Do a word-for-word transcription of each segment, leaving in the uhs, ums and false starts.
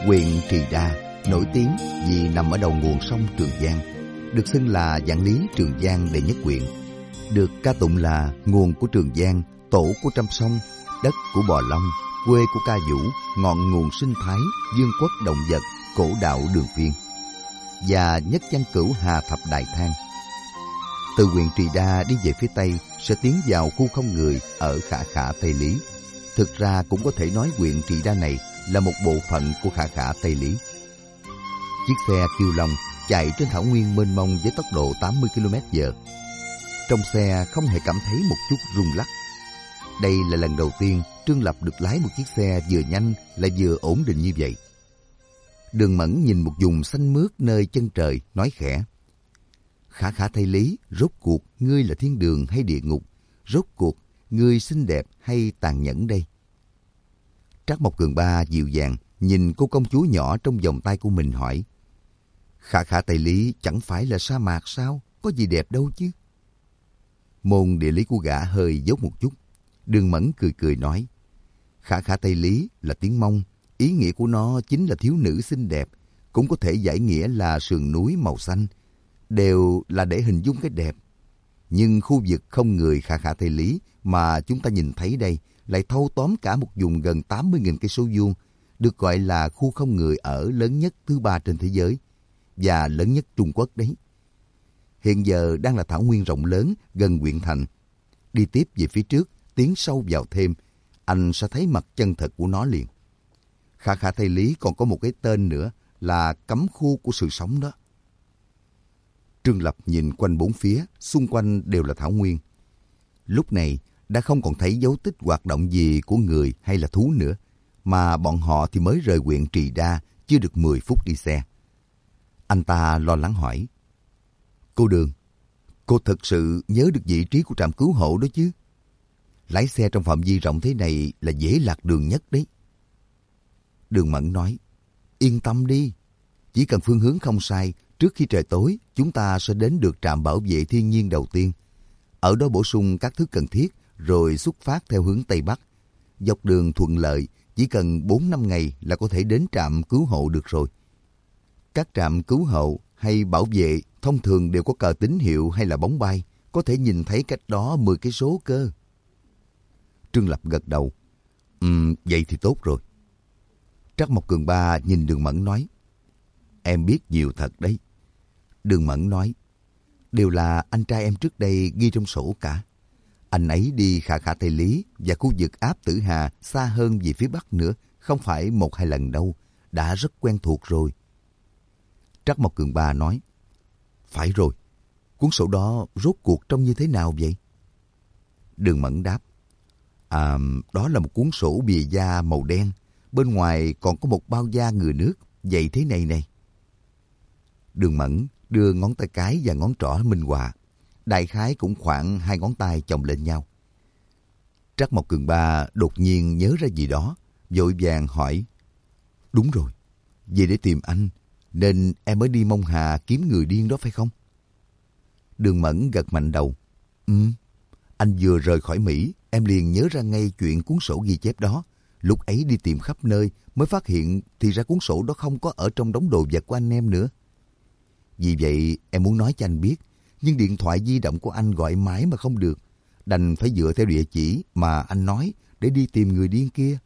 Huyện Trì Đa nổi tiếng vì nằm ở đầu nguồn sông Trường Giang, được xưng là vạn lý Trường Giang đệ nhất huyện, được ca tụng là nguồn của Trường Giang, tổ của trăm sông, đất của bò long, quê của ca vũ, ngọn nguồn sinh thái, dương quốc động vật, cổ đạo Đường Phiên, và nhất văn cửu Hà Thập Đại Thang. Từ huyện Trì Đa đi về phía tây sẽ tiến vào khu không người ở Khả Khả Tây Lý. Thực ra cũng có thể nói huyện Trì Đa này là một bộ phận của Khả Khả Tây Lý. Chiếc xe Kiêu Long chạy trên thảo nguyên mênh mông với tốc độ tám mươi ki lô mét giờ. Trong xe không hề cảm thấy một chút rung lắc. Đây là lần đầu tiên Trương Lập được lái một chiếc xe vừa nhanh lại vừa ổn định như vậy. Đường Mẫn nhìn một vùng xanh mướt nơi chân trời, nói khẽ: Khả Khả Tây Lý, rốt cuộc ngươi là thiên đường hay địa ngục? Rốt cuộc ngươi xinh đẹp hay tàn nhẫn đây? Trác Mộc Cường Ba dịu dàng nhìn cô công chúa nhỏ trong vòng tay của mình hỏi: Khả Khả Tây Lý chẳng phải là sa mạc sao? Có gì đẹp đâu chứ? Môn địa lý của gã hơi dốt một chút. Đường Mẫn cười cười nói: Khả Khả Tây Lý là tiếng Mông, ý nghĩa của nó chính là thiếu nữ xinh đẹp, cũng có thể giải nghĩa là sườn núi màu xanh, đều là để hình dung cái đẹp. Nhưng khu vực không người Khả Khả Tây Lý mà chúng ta nhìn thấy đây lại thâu tóm cả một vùng gần tám mươi nghìn cây số vuông, được gọi là khu không người ở lớn nhất thứ ba trên thế giới và lớn nhất Trung Quốc đấy. Hiện giờ đang là thảo nguyên rộng lớn gần huyện thành. Đi tiếp về phía trước, tiến sâu vào thêm, anh sẽ thấy mặt chân thật của nó liền. Khả Khả Tây Lý còn có một cái tên nữa là cấm khu của sự sống đó. Trương Lập nhìn quanh bốn phía, xung quanh đều là thảo nguyên. Lúc này đã không còn thấy dấu tích hoạt động gì của người hay là thú nữa, mà bọn họ thì mới rời huyện Trì Đa chưa được mười phút đi xe. Anh ta lo lắng hỏi: Cô Đường, cô thực sự nhớ được vị trí của trạm cứu hộ đó chứ? Lái xe trong phạm vi rộng thế này là dễ lạc đường nhất đấy. Đường Mẫn nói: Yên tâm đi, chỉ cần phương hướng không sai, trước khi trời tối chúng ta sẽ đến được trạm bảo vệ thiên nhiên đầu tiên. Ở đó bổ sung các thứ cần thiết rồi xuất phát theo hướng Tây Bắc. Dọc đường thuận lợi, chỉ cần bốn năm ngày là có thể đến trạm cứu hộ được rồi. Các trạm cứu hộ hay bảo vệ thông thường đều có cờ tín hiệu hay là bóng bay, có thể nhìn thấy cách đó mười cây số cơ. Trương Lập gật đầu: Ừm, vậy thì tốt rồi. Trác Mộc Cường Ba nhìn Đường Mẫn nói: Em biết nhiều thật đấy. Đường Mẫn nói: Đều là anh trai em trước đây ghi trong sổ cả. Anh ấy đi Khả Khả Tây Lý và khu vực Áp Tử Hà xa hơn về phía Bắc nữa, không phải một hai lần đâu, đã rất quen thuộc rồi. Trác Mộc Cường Ba nói: Phải rồi, cuốn sổ đó rốt cuộc trông như thế nào vậy? Đường Mẫn đáp: À, đó là một cuốn sổ bìa da màu đen, bên ngoài còn có một bao da ngừa nước, vậy thế này này. Đường Mẫn đưa ngón tay cái và ngón trỏ minh họa, đại khái cũng khoảng hai ngón tay chồng lên nhau. Trác Mộc Cường Ba đột nhiên nhớ ra gì đó, vội vàng hỏi: Đúng rồi, về để tìm anh, nên em mới đi Mông Hà kiếm người điên đó phải không? Đường Mẫn gật mạnh đầu: Ừ, anh vừa rời khỏi Mỹ, em liền nhớ ra ngay chuyện cuốn sổ ghi chép đó. Lúc ấy đi tìm khắp nơi mới phát hiện thì ra cuốn sổ đó không có ở trong đống đồ vật của anh em nữa. Vì vậy em muốn nói cho anh biết, nhưng điện thoại di động của anh gọi mãi mà không được, đành phải dựa theo địa chỉ mà anh nói để đi tìm người điên kia.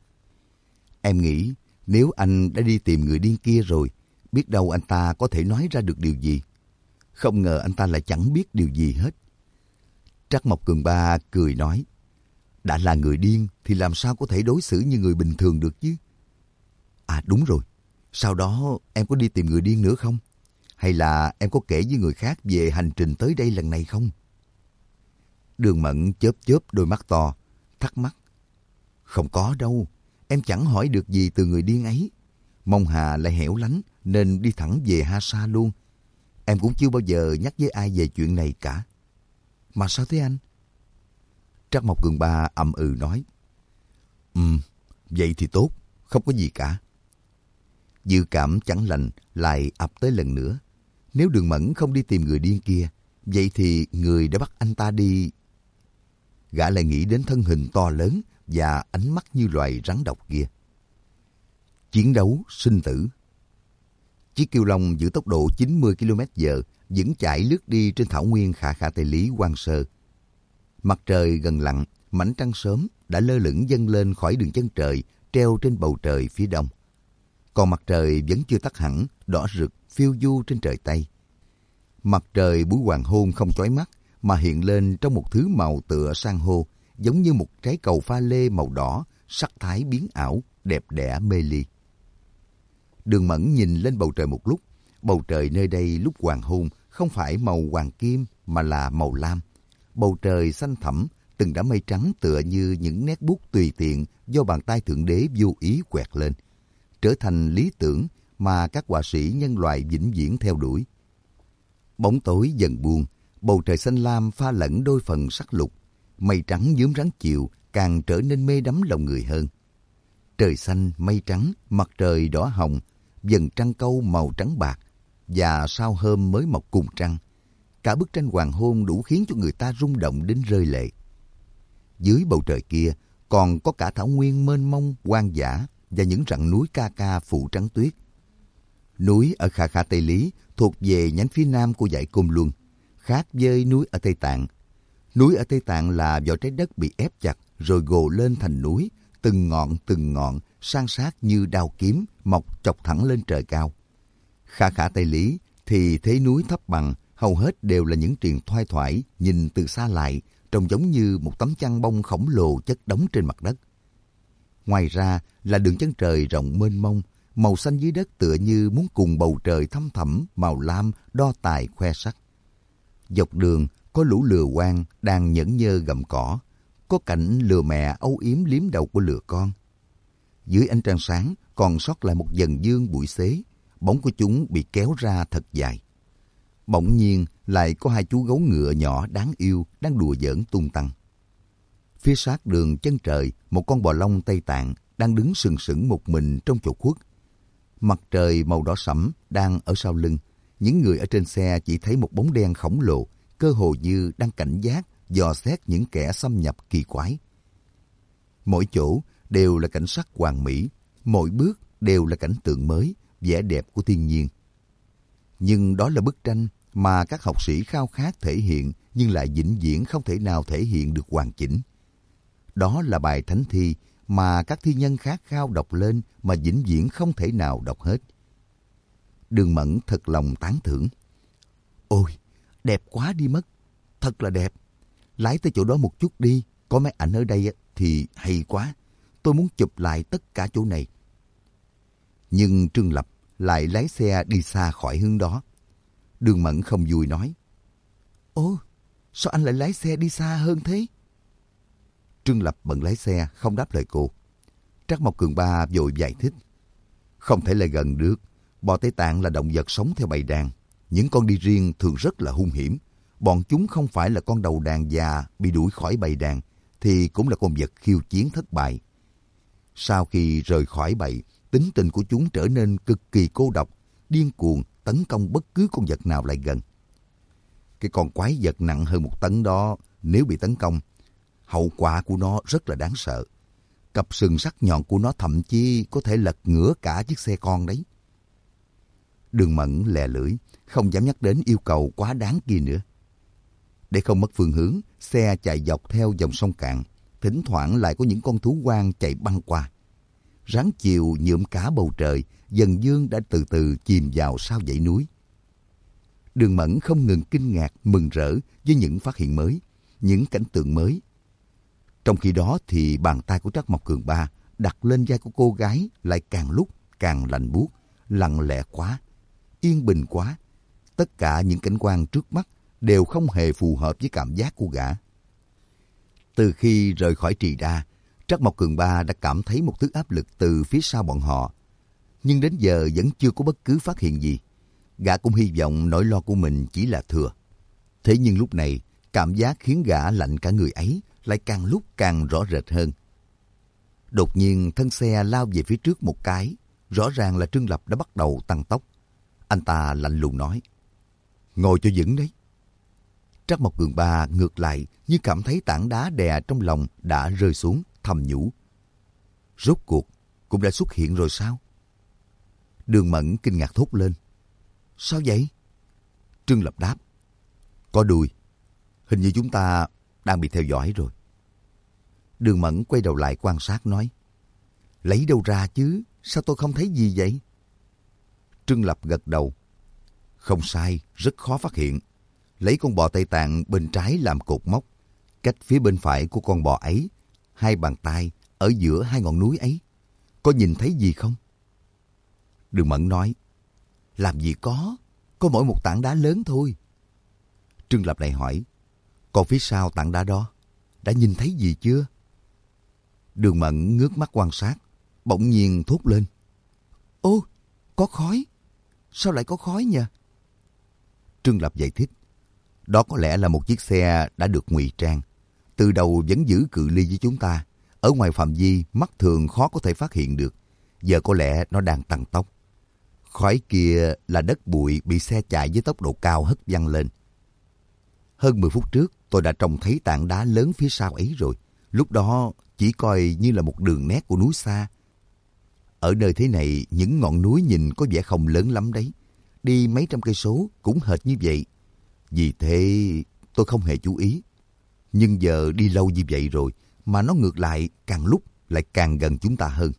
Em nghĩ nếu anh đã đi tìm người điên kia rồi, biết đâu anh ta có thể nói ra được điều gì. Không ngờ anh ta lại chẳng biết điều gì hết. Trác Mộc Cường Ba cười nói: Đã là người điên thì làm sao có thể đối xử như người bình thường được chứ? À đúng rồi, sau đó em có đi tìm người điên nữa không? Hay là em có kể với người khác về hành trình tới đây lần này không? Đường Mẫn chớp chớp đôi mắt to, thắc mắc: Không có đâu, em chẳng hỏi được gì từ người điên ấy. Mông Hà lại hẻo lánh nên đi thẳng về Ha Sa luôn. Em cũng chưa bao giờ nhắc với ai về chuyện này cả. Mà sao thế anh? Trác Mộc Cường Ba ậm ừ nói: Ừm, vậy thì tốt, không có gì cả. Dự cảm chẳng lành lại ập tới lần nữa. Nếu Đường Mẫn không đi tìm người điên kia, vậy thì người đã bắt anh ta đi. Gã lại nghĩ đến thân hình to lớn và ánh mắt như loài rắn độc kia. Chiến đấu sinh tử. Chiếc kiêu long giữ tốc độ chín mươi ki lô mét giờ vững chãi lướt đi trên thảo nguyên khả khả Tây Lý hoang sơ. Mặt trời gần lặn, mảnh trăng sớm đã lơ lửng dâng lên khỏi đường chân trời treo trên bầu trời phía đông. Còn mặt trời vẫn chưa tắt hẳn, đỏ rực phiêu du trên trời Tây. Mặt trời buổi hoàng hôn không chói mắt mà hiện lên trong một thứ màu tựa san hô, giống như một trái cầu pha lê màu đỏ, sắc thái biến ảo, đẹp đẽ mê ly. Đường Mẫn nhìn lên bầu trời một lúc. Bầu trời nơi đây lúc hoàng hôn không phải màu hoàng kim mà là màu lam. Bầu trời xanh thẳm, từng đám mây trắng tựa như những nét bút tùy tiện do bàn tay Thượng Đế vô ý quẹt lên, trở thành lý tưởng mà các họa sĩ nhân loại vĩnh viễn theo đuổi. Bóng tối dần buông, bầu trời xanh lam pha lẫn đôi phần sắc lục, mây trắng nhuốm rắn chiều càng trở nên mê đắm lòng người hơn. Trời xanh, mây trắng, mặt trời đỏ hồng, dần trăng câu màu trắng bạc và sao hôm mới mọc cùng trăng. Cả bức tranh hoàng hôn đủ khiến cho người ta rung động đến rơi lệ. Dưới bầu trời kia còn có cả thảo nguyên mênh mông, hoang dã và những rặng núi ca ca phủ trắng tuyết. Núi ở khả khả Tây Lý thuộc về nhánh phía nam của dãy Côn Luân, khác với núi ở Tây Tạng. Núi ở Tây Tạng là vỏ trái đất bị ép chặt rồi gồ lên thành núi, từng ngọn từng ngọn san sát như đao kiếm mọc chọc thẳng lên trời cao. Khả khả Tây Lý thì thế núi thấp bằng, hầu hết đều là những triền thoai thoải, nhìn từ xa lại trông giống như một tấm chăn bông khổng lồ chất đóng trên mặt đất. Ngoài ra là đường chân trời rộng mênh mông, màu xanh dưới đất tựa như muốn cùng bầu trời thăm thẳm màu lam đo tài khoe sắc. Dọc đường có lũ lừa hoang đang nhẫn nhơ gặm cỏ, có cảnh lừa mẹ âu yếm liếm đầu của lừa con. Dưới ánh trăng sáng còn sót lại một dần dương bụi xế, bóng của chúng bị kéo ra thật dài. Bỗng nhiên lại có hai chú gấu ngựa nhỏ đáng yêu đang đùa giỡn tung tăng. Phía sát đường chân trời, một con bò long Tây Tạng đang đứng sừng sững một mình trong chỗ khuất. Mặt trời màu đỏ sẫm đang ở sau lưng. Những người ở trên xe chỉ thấy một bóng đen khổng lồ, cơ hồ như đang cảnh giác, dò xét những kẻ xâm nhập kỳ quái. Mỗi chỗ đều là cảnh sắc hoàn mỹ, mỗi bước đều là cảnh tượng mới, vẻ đẹp của thiên nhiên. Nhưng đó là bức tranh mà các học sĩ khao khát thể hiện nhưng lại vĩnh viễn không thể nào thể hiện được hoàn chỉnh. Đó là bài thánh thi mà các thi nhân khát khao đọc lên mà vĩnh viễn không thể nào đọc hết. Đường Mẫn thật lòng tán thưởng. Ôi, đẹp quá đi mất, thật là đẹp. Lái tới chỗ đó một chút đi, có mấy ảnh ở đây thì hay quá. Tôi muốn chụp lại tất cả chỗ này. Nhưng Trương Lập lại lái xe đi xa khỏi hướng đó. Đường Mẫn không vui nói. Ồ, sao anh lại lái xe đi xa hơn thế? Trương Lập bận lái xe, không đáp lời cô. Trắc Mộc Cường Ba vội giải thích. Không thể lại gần được. Bò Tây Tạng là động vật sống theo bầy đàn. Những con đi riêng thường rất là hung hiểm. Bọn chúng không phải là con đầu đàn già bị đuổi khỏi bầy đàn, thì cũng là con vật khiêu chiến thất bại. Sau khi rời khỏi bầy, tính tình của chúng trở nên cực kỳ cô độc, điên cuồng tấn công bất cứ con vật nào lại gần. Cái con quái vật nặng hơn một tấn đó, nếu bị tấn công, hậu quả của nó rất là đáng sợ. Cặp sừng sắc nhọn của nó thậm chí có thể lật ngửa cả chiếc xe con đấy. Đường Mẫn lè lưỡi, không dám nhắc đến yêu cầu quá đáng kia nữa. Để không mất phương hướng, xe chạy dọc theo dòng sông cạn, thỉnh thoảng lại có những con thú hoang chạy băng qua. Ráng chiều nhuộm cả bầu trời, dần dương đã từ từ chìm vào sau dãy núi. Đường Mẫn không ngừng kinh ngạc, mừng rỡ với những phát hiện mới, những cảnh tượng mới. Trong khi đó thì bàn tay của Trắc Mộc Cường Ba đặt lên vai của cô gái lại càng lúc càng lạnh buốt, lặng lẽ quá, yên bình quá. Tất cả những cảnh quan trước mắt đều không hề phù hợp với cảm giác của gã. Từ khi rời khỏi Trì Đa, Trắc Mộc Cường Ba đã cảm thấy một thứ áp lực từ phía sau bọn họ. Nhưng đến giờ vẫn chưa có bất cứ phát hiện gì. Gã cũng hy vọng nỗi lo của mình chỉ là thừa. Thế nhưng lúc này, cảm giác khiến gã lạnh cả người ấy lại càng lúc càng rõ rệt hơn. Đột nhiên thân xe lao về phía trước một cái. Rõ ràng là Trương Lập đã bắt đầu tăng tốc. Anh ta lạnh lùng nói. Ngồi cho vững đấy. Trắc Mộc Cường Ba ngược lại như cảm thấy tảng đá đè trong lòng đã rơi xuống, thầm nhủ. Rốt cuộc cũng đã xuất hiện rồi sao? Đường Mẫn kinh ngạc thốt lên. Sao vậy? Trương Lập đáp. Có đuôi. Hình như chúng ta đang bị theo dõi rồi. Đường Mẫn quay đầu lại quan sát nói. Lấy đâu ra chứ? Sao tôi không thấy gì vậy? Trương Lập gật đầu. Không sai, rất khó phát hiện. Lấy con bò Tây Tạng bên trái làm cột mốc. Cách phía bên phải của con bò ấy, hai bàn tay ở giữa hai ngọn núi ấy. Có nhìn thấy gì không? Đường Mẫn nói. Làm gì có, có mỗi một tảng đá lớn thôi. Trương Lập lại hỏi. Còn phía sau tảng đá đó, đã nhìn thấy gì chưa? Đường Mẫn ngước mắt quan sát, bỗng nhiên thốt lên. Ô, có khói. Sao lại có khói nhỉ? Trương Lập giải thích. Đó có lẽ là một chiếc xe đã được ngụy trang. Từ đầu vẫn giữ cự ly với chúng ta. Ở ngoài phạm vi mắt thường khó có thể phát hiện được. Giờ có lẽ nó đang tăng tốc. Khói kia là đất bụi bị xe chạy với tốc độ cao hất văng lên. Hơn mười phút trước tôi đã trông thấy tảng đá lớn phía sau ấy rồi. Lúc đó chỉ coi như là một đường nét của núi xa. Ở nơi thế này những ngọn núi nhìn có vẻ không lớn lắm đấy. Đi mấy trăm cây số cũng hệt như vậy. Vì thế tôi không hề chú ý. Nhưng giờ đi lâu như vậy rồi mà nó ngược lại càng lúc lại càng gần chúng ta hơn.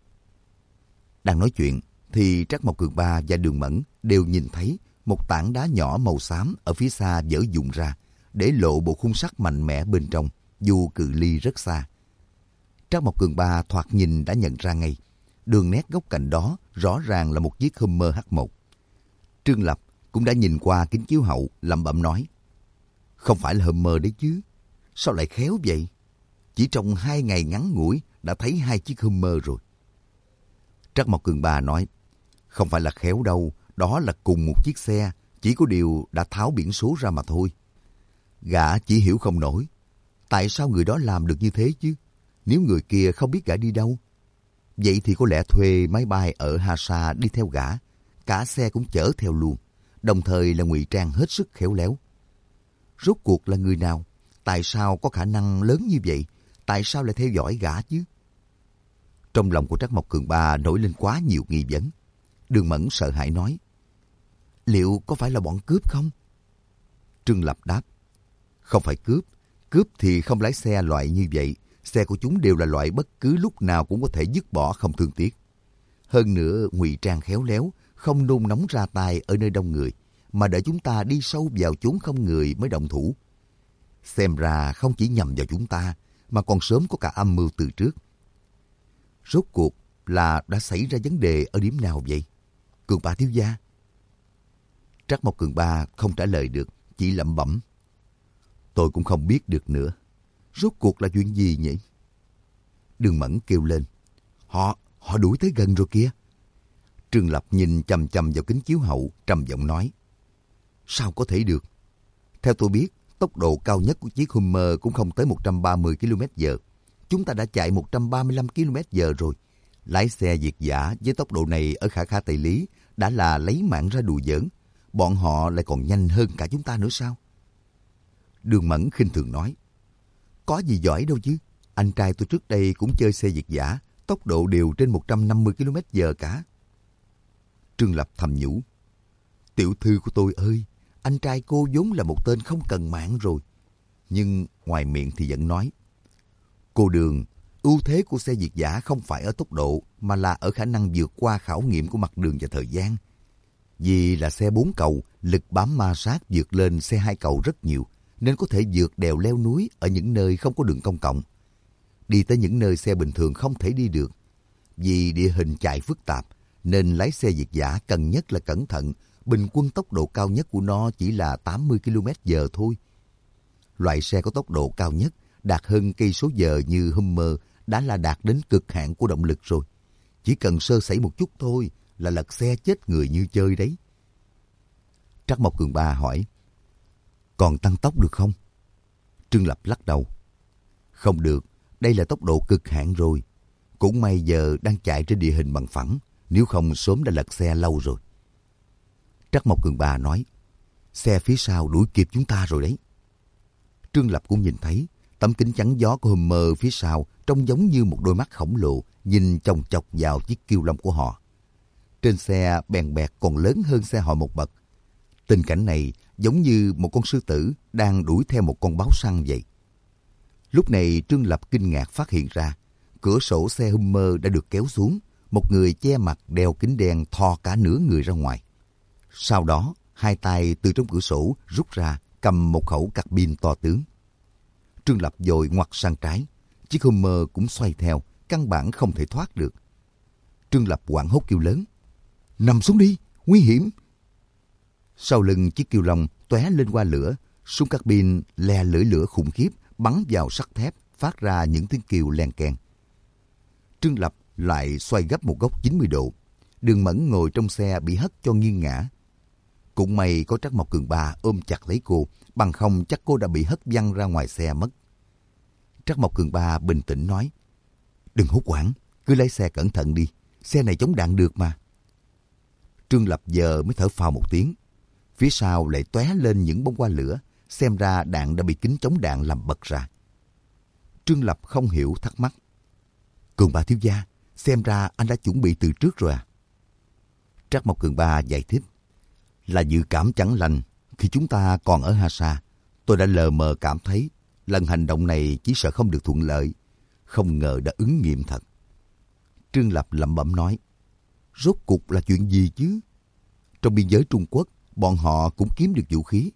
Đang nói chuyện thì Trác Mộc Cường Ba và Đường Mẫn đều nhìn thấy một tảng đá nhỏ màu xám ở phía xa vỡ vụn ra, để lộ bộ khung sắt mạnh mẽ bên trong, dù cự ly rất xa. Trác Mộc Cường Ba thoạt nhìn đã nhận ra ngay, đường nét góc cạnh đó rõ ràng là một chiếc Hummer H một. Trương Lập cũng đã nhìn qua kính chiếu hậu, lẩm bẩm nói: không phải là Hummer đấy chứ, sao lại khéo vậy? Chỉ trong hai ngày ngắn ngủi đã thấy hai chiếc Hummer rồi. Trác Mộc Cường Ba nói: không phải là khéo đâu, đó là cùng một chiếc xe, chỉ có điều đã tháo biển số ra mà thôi. Gã chỉ hiểu không nổi, tại sao người đó làm được như thế chứ? Nếu người kia không biết gã đi đâu, vậy thì có lẽ thuê máy bay ở Hasa đi theo gã, cả xe cũng chở theo luôn, đồng thời là ngụy trang hết sức khéo léo. Rốt cuộc là người nào? Tại sao có khả năng lớn như vậy? Tại sao lại theo dõi gã chứ? Trong lòng của Trác Mộc Cường Ba nổi lên quá nhiều nghi vấn. Đường Mẫn sợ hãi nói: liệu có phải là bọn cướp không? Trương Lập đáp: không phải cướp. Cướp thì không lái xe loại như vậy. Xe của chúng đều là loại bất cứ lúc nào cũng có thể dứt bỏ không thương tiếc. Hơn nữa ngụy trang khéo léo, không nôn nóng ra tay ở nơi đông người, mà đợi chúng ta đi sâu vào chốn không người mới động thủ. Xem ra không chỉ nhằm vào chúng ta, mà còn sớm có cả âm mưu từ trước. Rốt cuộc là đã xảy ra vấn đề ở điểm nào vậy, Cường Ba thiếu gia? Trác Mộc Cường Ba không trả lời được, chỉ lẩm bẩm: tôi cũng không biết được nữa. Rốt cuộc là chuyện gì nhỉ? Đường Mẫn kêu lên: Họ, họ đuổi tới gần rồi kìa. Trương Lập nhìn chằm chằm vào kính chiếu hậu, trầm giọng nói: sao có thể được? Theo tôi biết, tốc độ cao nhất của chiếc Hummer cũng không tới một trăm ba mươi ki lô mét giờ. Chúng ta đã chạy một trăm ba mươi lăm ki lô mét giờ rồi. Lái xe việt dã với tốc độ này ở Khả Khả Tây Lý đã là lấy mạng ra đùa giỡn. Bọn họ lại còn nhanh hơn cả chúng ta nữa sao? Đường Mẫn khinh thường nói: có gì giỏi đâu chứ. Anh trai tôi trước đây cũng chơi xe việt dã, tốc độ đều trên một trăm năm mươi ki lô mét giờ cả. Trương Lập thầm nhủ: tiểu thư của tôi ơi, anh trai cô vốn là một tên không cần mạng rồi. Nhưng ngoài miệng thì vẫn nói: cô Đường, ưu thế của xe việt dã không phải ở tốc độ, mà là ở khả năng vượt qua khảo nghiệm của mặt đường và thời gian. Vì là xe bốn cầu, lực bám ma sát vượt lên xe hai cầu rất nhiều, nên có thể vượt đèo leo núi ở những nơi không có đường công cộng. Đi tới những nơi xe bình thường không thể đi được. Vì địa hình chạy phức tạp, nên lái xe việt dã cần nhất là cẩn thận. Bình quân tốc độ cao nhất của nó chỉ là tám mươi ki lô mét giờ thôi. Loại xe có tốc độ cao nhất đạt hơn cây số giờ như Hummer đã là đạt đến cực hạn của động lực rồi. Chỉ cần sơ sẩy một chút thôi là lật xe chết người như chơi đấy. Trác Mộc Cường Ba hỏi: còn tăng tốc được không? Trương Lập lắc đầu: không được, đây là tốc độ cực hạn rồi. Cũng may giờ đang chạy trên địa hình bằng phẳng, nếu không sớm đã lật xe lâu rồi. Trác Mộc Cường Ba nói: xe phía sau đuổi kịp chúng ta rồi đấy. Trương Lập cũng nhìn thấy tấm kính chắn gió của Hummer phía sau trông giống như một đôi mắt khổng lồ nhìn chòng chọc vào chiếc kiêu long của họ. Trên xe bèn bẹt còn lớn hơn xe họ một bậc. Tình cảnh này giống như một con sư tử đang đuổi theo một con báo săn vậy. Lúc này Trương Lập kinh ngạc phát hiện ra, cửa sổ xe Hummer đã được kéo xuống, một người che mặt đeo kính đen thò cả nửa người ra ngoài. Sau đó, hai tay từ trong cửa sổ rút ra, cầm một khẩu carbine to tướng. Trương Lập vội ngoặt sang trái, chiếc Hummer cũng xoay theo, căn bản không thể thoát được. Trương Lập hoảng hốt kêu lớn: "Nằm xuống đi, nguy hiểm!" Sau lưng chiếc Kiêu Long tóe lên qua lửa, súng carbine le lưỡi lửa khủng khiếp bắn vào sắt thép, phát ra những tiếng kêu len keng. Trương Lập lại xoay gấp một góc chín mươi độ. Đường Mẫn ngồi trong xe bị hất cho nghiêng ngã. Cũng may có Trắc Mộc Cường Ba ôm chặt lấy cô, bằng không chắc cô đã bị hất văng ra ngoài xe mất. Trắc Mộc Cường Ba bình tĩnh nói: "Đừng hốt hoảng, cứ lái xe cẩn thận đi, xe này chống đạn được mà." Trương Lập giờ mới thở phào một tiếng. Phía sau lại tóe lên những bông hoa lửa, xem ra đạn đã bị kính chống đạn làm bật ra. Trương Lập không hiểu thắc mắc: "Cường Ba thiếu gia, xem ra anh đã chuẩn bị từ trước rồi à?" Trắc Mộc Cường Ba giải thích: "Là dự cảm chẳng lành. Khi chúng ta còn ở Hasa, tôi đã lờ mờ cảm thấy lần hành động này chỉ sợ không được thuận lợi. Không ngờ đã ứng nghiệm thật." Trương Lập lẩm bẩm nói: "Rốt cuộc là chuyện gì chứ? Trong biên giới Trung Quốc, bọn họ cũng kiếm được vũ khí."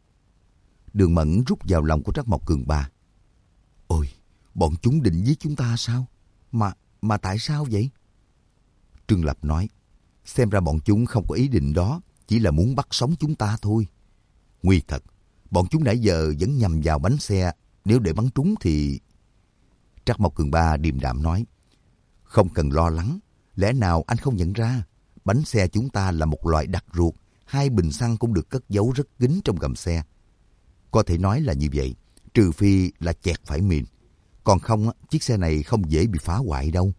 Đường Mẫn rút vào lòng của Trắc Mộc Cường Ba: "Ôi, bọn chúng định giết chúng ta sao? Mà, mà tại sao vậy?" Trương Lập nói: "Xem ra bọn chúng không có ý định đó, chỉ là muốn bắt sống chúng ta thôi. Nguy thật, bọn chúng nãy giờ vẫn nhằm vào bánh xe, nếu để bắn trúng thì..." Trắc Mộc Cường Ba điềm đạm nói: "Không cần lo lắng, lẽ nào anh không nhận ra, bánh xe chúng ta là một loại đặc ruột, hai bình xăng cũng được cất giấu rất kín trong gầm xe. Có thể nói là như vậy, trừ phi là chẹt phải mìn, còn không chiếc xe này không dễ bị phá hoại đâu."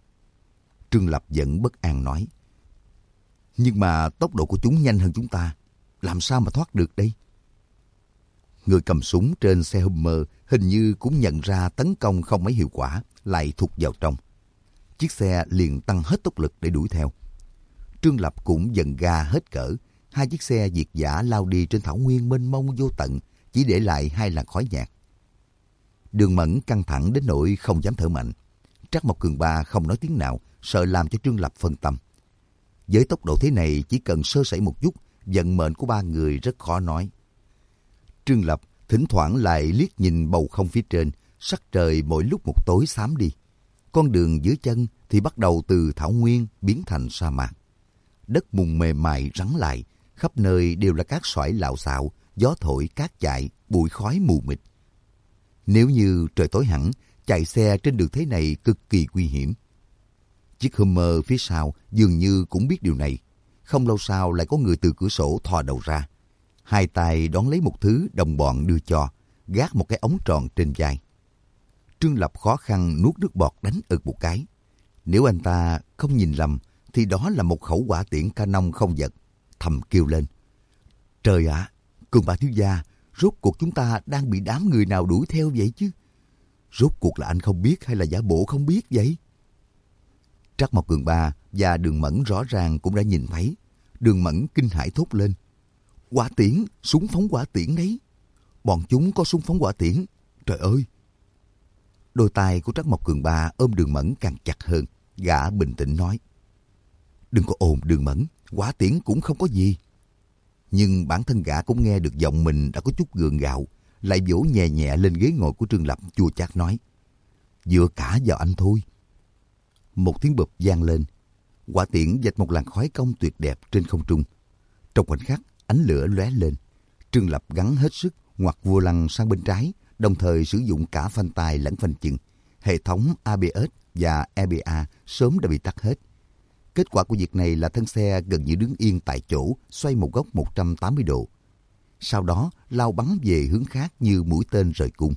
Trương Lập vẫn bất an nói: "Nhưng mà tốc độ của chúng nhanh hơn chúng ta, làm sao mà thoát được đây?" Người cầm súng trên xe Hummer hình như cũng nhận ra tấn công không mấy hiệu quả, lại thụt vào trong. Chiếc xe liền tăng hết tốc lực để đuổi theo. Trương Lập cũng dần ga hết cỡ, hai chiếc xe việt dã lao đi trên thảo nguyên mênh mông vô tận, chỉ để lại hai làn khói nhạt. Đường Mẫn căng thẳng đến nỗi không dám thở mạnh. Trắc Mộc Cường Ba không nói tiếng nào, sợ làm cho Trương Lập phân tâm. Với tốc độ thế này, chỉ cần sơ sẩy một chút, vận mệnh của ba người rất khó nói. Trương Lập thỉnh thoảng lại liếc nhìn bầu không phía trên, sắc trời mỗi lúc một tối xám đi. Con đường dưới chân thì bắt đầu từ thảo nguyên biến thành sa mạc. Đất mùng mềm mại rắn lại, khắp nơi đều là cát xoải lạo xạo, gió thổi cát chạy, bụi khói mù mịt. Nếu như trời tối hẳn, chạy xe trên đường thế này cực kỳ nguy hiểm. Chiếc Hummer phía sau dường như cũng biết điều này. Không lâu sau lại có người từ cửa sổ thò đầu ra. Hai tay đón lấy một thứ đồng bọn đưa cho, gác một cái ống tròn trên vai. Trương Lập khó khăn nuốt nước bọt đánh ực một cái. Nếu anh ta không nhìn lầm, thì đó là một khẩu hỏa tiễn Canon không vật. Thầm kêu lên: "Trời ạ, à, Cường Ba thiếu gia, rốt cuộc chúng ta đang bị đám người nào đuổi theo vậy chứ? Rốt cuộc là anh không biết hay là giả bộ không biết vậy?" Trắc Mộc Cường Ba và Đường Mẫn rõ ràng cũng đã nhìn thấy. Đường Mẫn kinh hãi thốt lên: "Hỏa tiễn, súng phóng hỏa tiễn đấy. Bọn chúng có súng phóng hỏa tiễn. Trời ơi!" Đôi tay của Trắc Mộc Cường Ba ôm Đường Mẫn càng chặt hơn. Gã bình tĩnh nói: "Đừng có ồn Đường Mẫn, hỏa tiễn cũng không có gì." Nhưng bản thân gã cũng nghe được giọng mình đã có chút gượng gạo, lại vỗ nhẹ nhẹ lên ghế ngồi của Trương Lập, chua chát nói: "Dựa cả vào anh thôi." Một tiếng bụp vang lên, hỏa tiễn vạch một làn khói cong tuyệt đẹp trên không trung. Trong khoảnh khắc, ánh lửa lóe lên. Trương Lập gắng hết sức ngoặt vô lăng sang bên trái, đồng thời sử dụng cả phanh tay lẫn phanh chân. Hệ thống a bê ét và e bê a sớm đã bị tắt hết. Kết quả của việc này là thân xe gần như đứng yên tại chỗ, xoay một góc một trăm tám mươi độ. Sau đó lao bắn về hướng khác như mũi tên rời cung.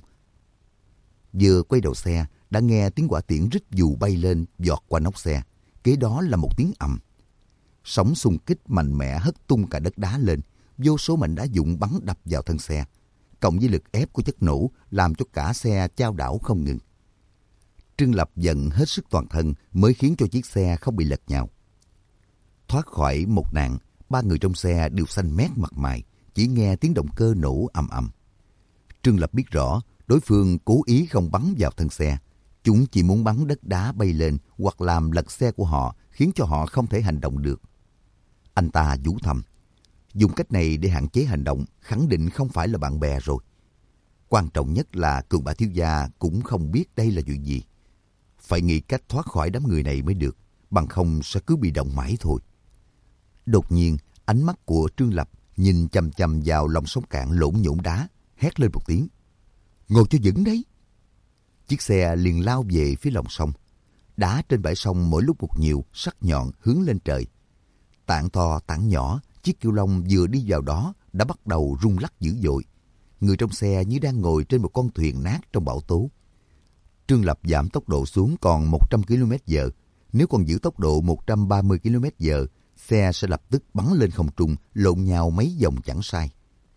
Vừa quay đầu xe, đã nghe tiếng hỏa tiễn rít dù bay lên, giọt qua nóc xe. Kế đó là một tiếng ầm. Sóng xung kích mạnh mẽ hất tung cả đất đá lên, vô số mảnh đá vụn bắn đập vào thân xe, cộng với lực ép của chất nổ làm cho cả xe chao đảo không ngừng. Trương Lập dần hết sức toàn thân mới khiến cho chiếc xe không bị lật nhào. Thoát khỏi một nạn, ba người trong xe đều xanh mét mặt mày, chỉ nghe tiếng động cơ nổ ầm ầm. Trương Lập biết rõ đối phương cố ý không bắn vào thân xe. Chúng chỉ muốn bắn đất đá bay lên hoặc làm lật xe của họ, khiến cho họ không thể hành động được. Anh ta nhủ thầm, dùng cách này để hạn chế hành động khẳng định không phải là bạn bè rồi. Quan trọng nhất là Cường Ba thiếu gia cũng không biết đây là chuyện gì. Phải nghĩ cách thoát khỏi đám người này mới được, bằng không sẽ cứ bị động mãi thôi. Đột nhiên, ánh mắt của Trương Lập nhìn chằm chằm vào lòng sông cạn lộn nhổn đá, hét lên một tiếng. Ngồi cho vững đấy! Chiếc xe liền lao về phía lòng sông. Đá trên bãi sông mỗi lúc một nhiều, sắc nhọn hướng lên trời. Tảng to tảng nhỏ, chiếc kiêu long vừa đi vào đó đã bắt đầu rung lắc dữ dội. Người trong xe như đang ngồi trên một con thuyền nát trong bão tố. Trương Lập giảm tốc độ xuống còn một trăm ki lô mét giờ. Nếu còn giữ tốc độ một trăm ba mươi ki lô mét giờ, xe sẽ lập tức bắn lên không trung, lộn nhào mấy vòng chẳng sai.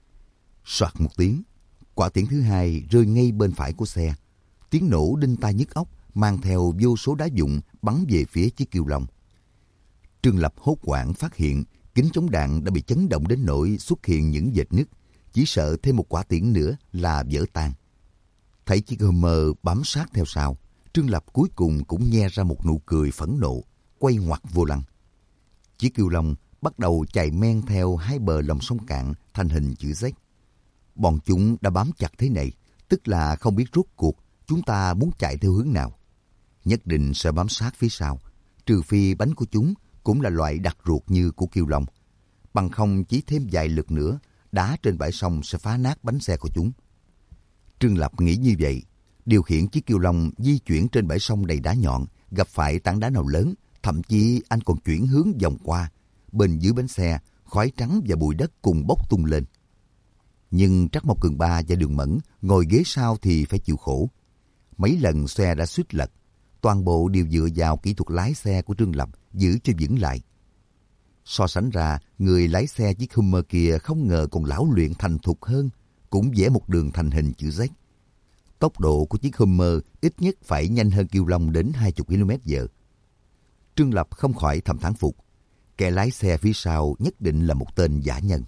Soạt một tiếng, quả tiễn thứ hai rơi ngay bên phải của xe. Tiếng nổ đinh tai nhức óc, mang theo vô số đá vụn bắn về phía chiếc kiêu long. Trương Lập hốt hoảng phát hiện kính chống đạn đã bị chấn động đến nỗi xuất hiện những vệt nứt, chỉ sợ thêm một quả tiễn nữa là vỡ tan. Thấy chiếc Hummer bám sát theo sau, Trương Lập cuối cùng cũng nhe ra một nụ cười phẫn nộ, quay ngoặt vô lăng. Chiếc kiêu long bắt đầu chạy men theo hai bờ lòng sông cạn thành hình chữ Z. Bọn chúng đã bám chặt thế này, tức là không biết rốt cuộc chúng ta muốn chạy theo hướng nào. Nhất định sẽ bám sát phía sau, trừ phi bánh của chúng cũng là loại đặc ruột như của kiêu long. Bằng không chỉ thêm vài lượt nữa, đá trên bãi sông sẽ phá nát bánh xe của chúng. Trương Lập nghĩ như vậy, điều khiển chiếc kiêu long di chuyển trên bãi sông đầy đá nhọn, gặp phải tảng đá nào lớn, thậm chí anh còn chuyển hướng vòng qua. Bên dưới bánh xe, khói trắng và bụi đất cùng bốc tung lên. Nhưng Trắc Mộc Cường Ba và Đường Mẫn ngồi ghế sau thì phải chịu khổ. Mấy lần xe đã suýt lật, toàn bộ đều dựa vào kỹ thuật lái xe của Trương Lập giữ cho vững lại. So sánh ra, người lái xe chiếc Hummer kia không ngờ còn lão luyện thành thục hơn, cũng vẽ một đường thành hình chữ Z. Tốc độ của chiếc Hummer ít nhất phải nhanh hơn kiêu long đến hai mươi ki lô mét giờ. Trương Lập không khỏi thầm thán phục, kẻ lái xe phía sau nhất định là một tên giả nhân.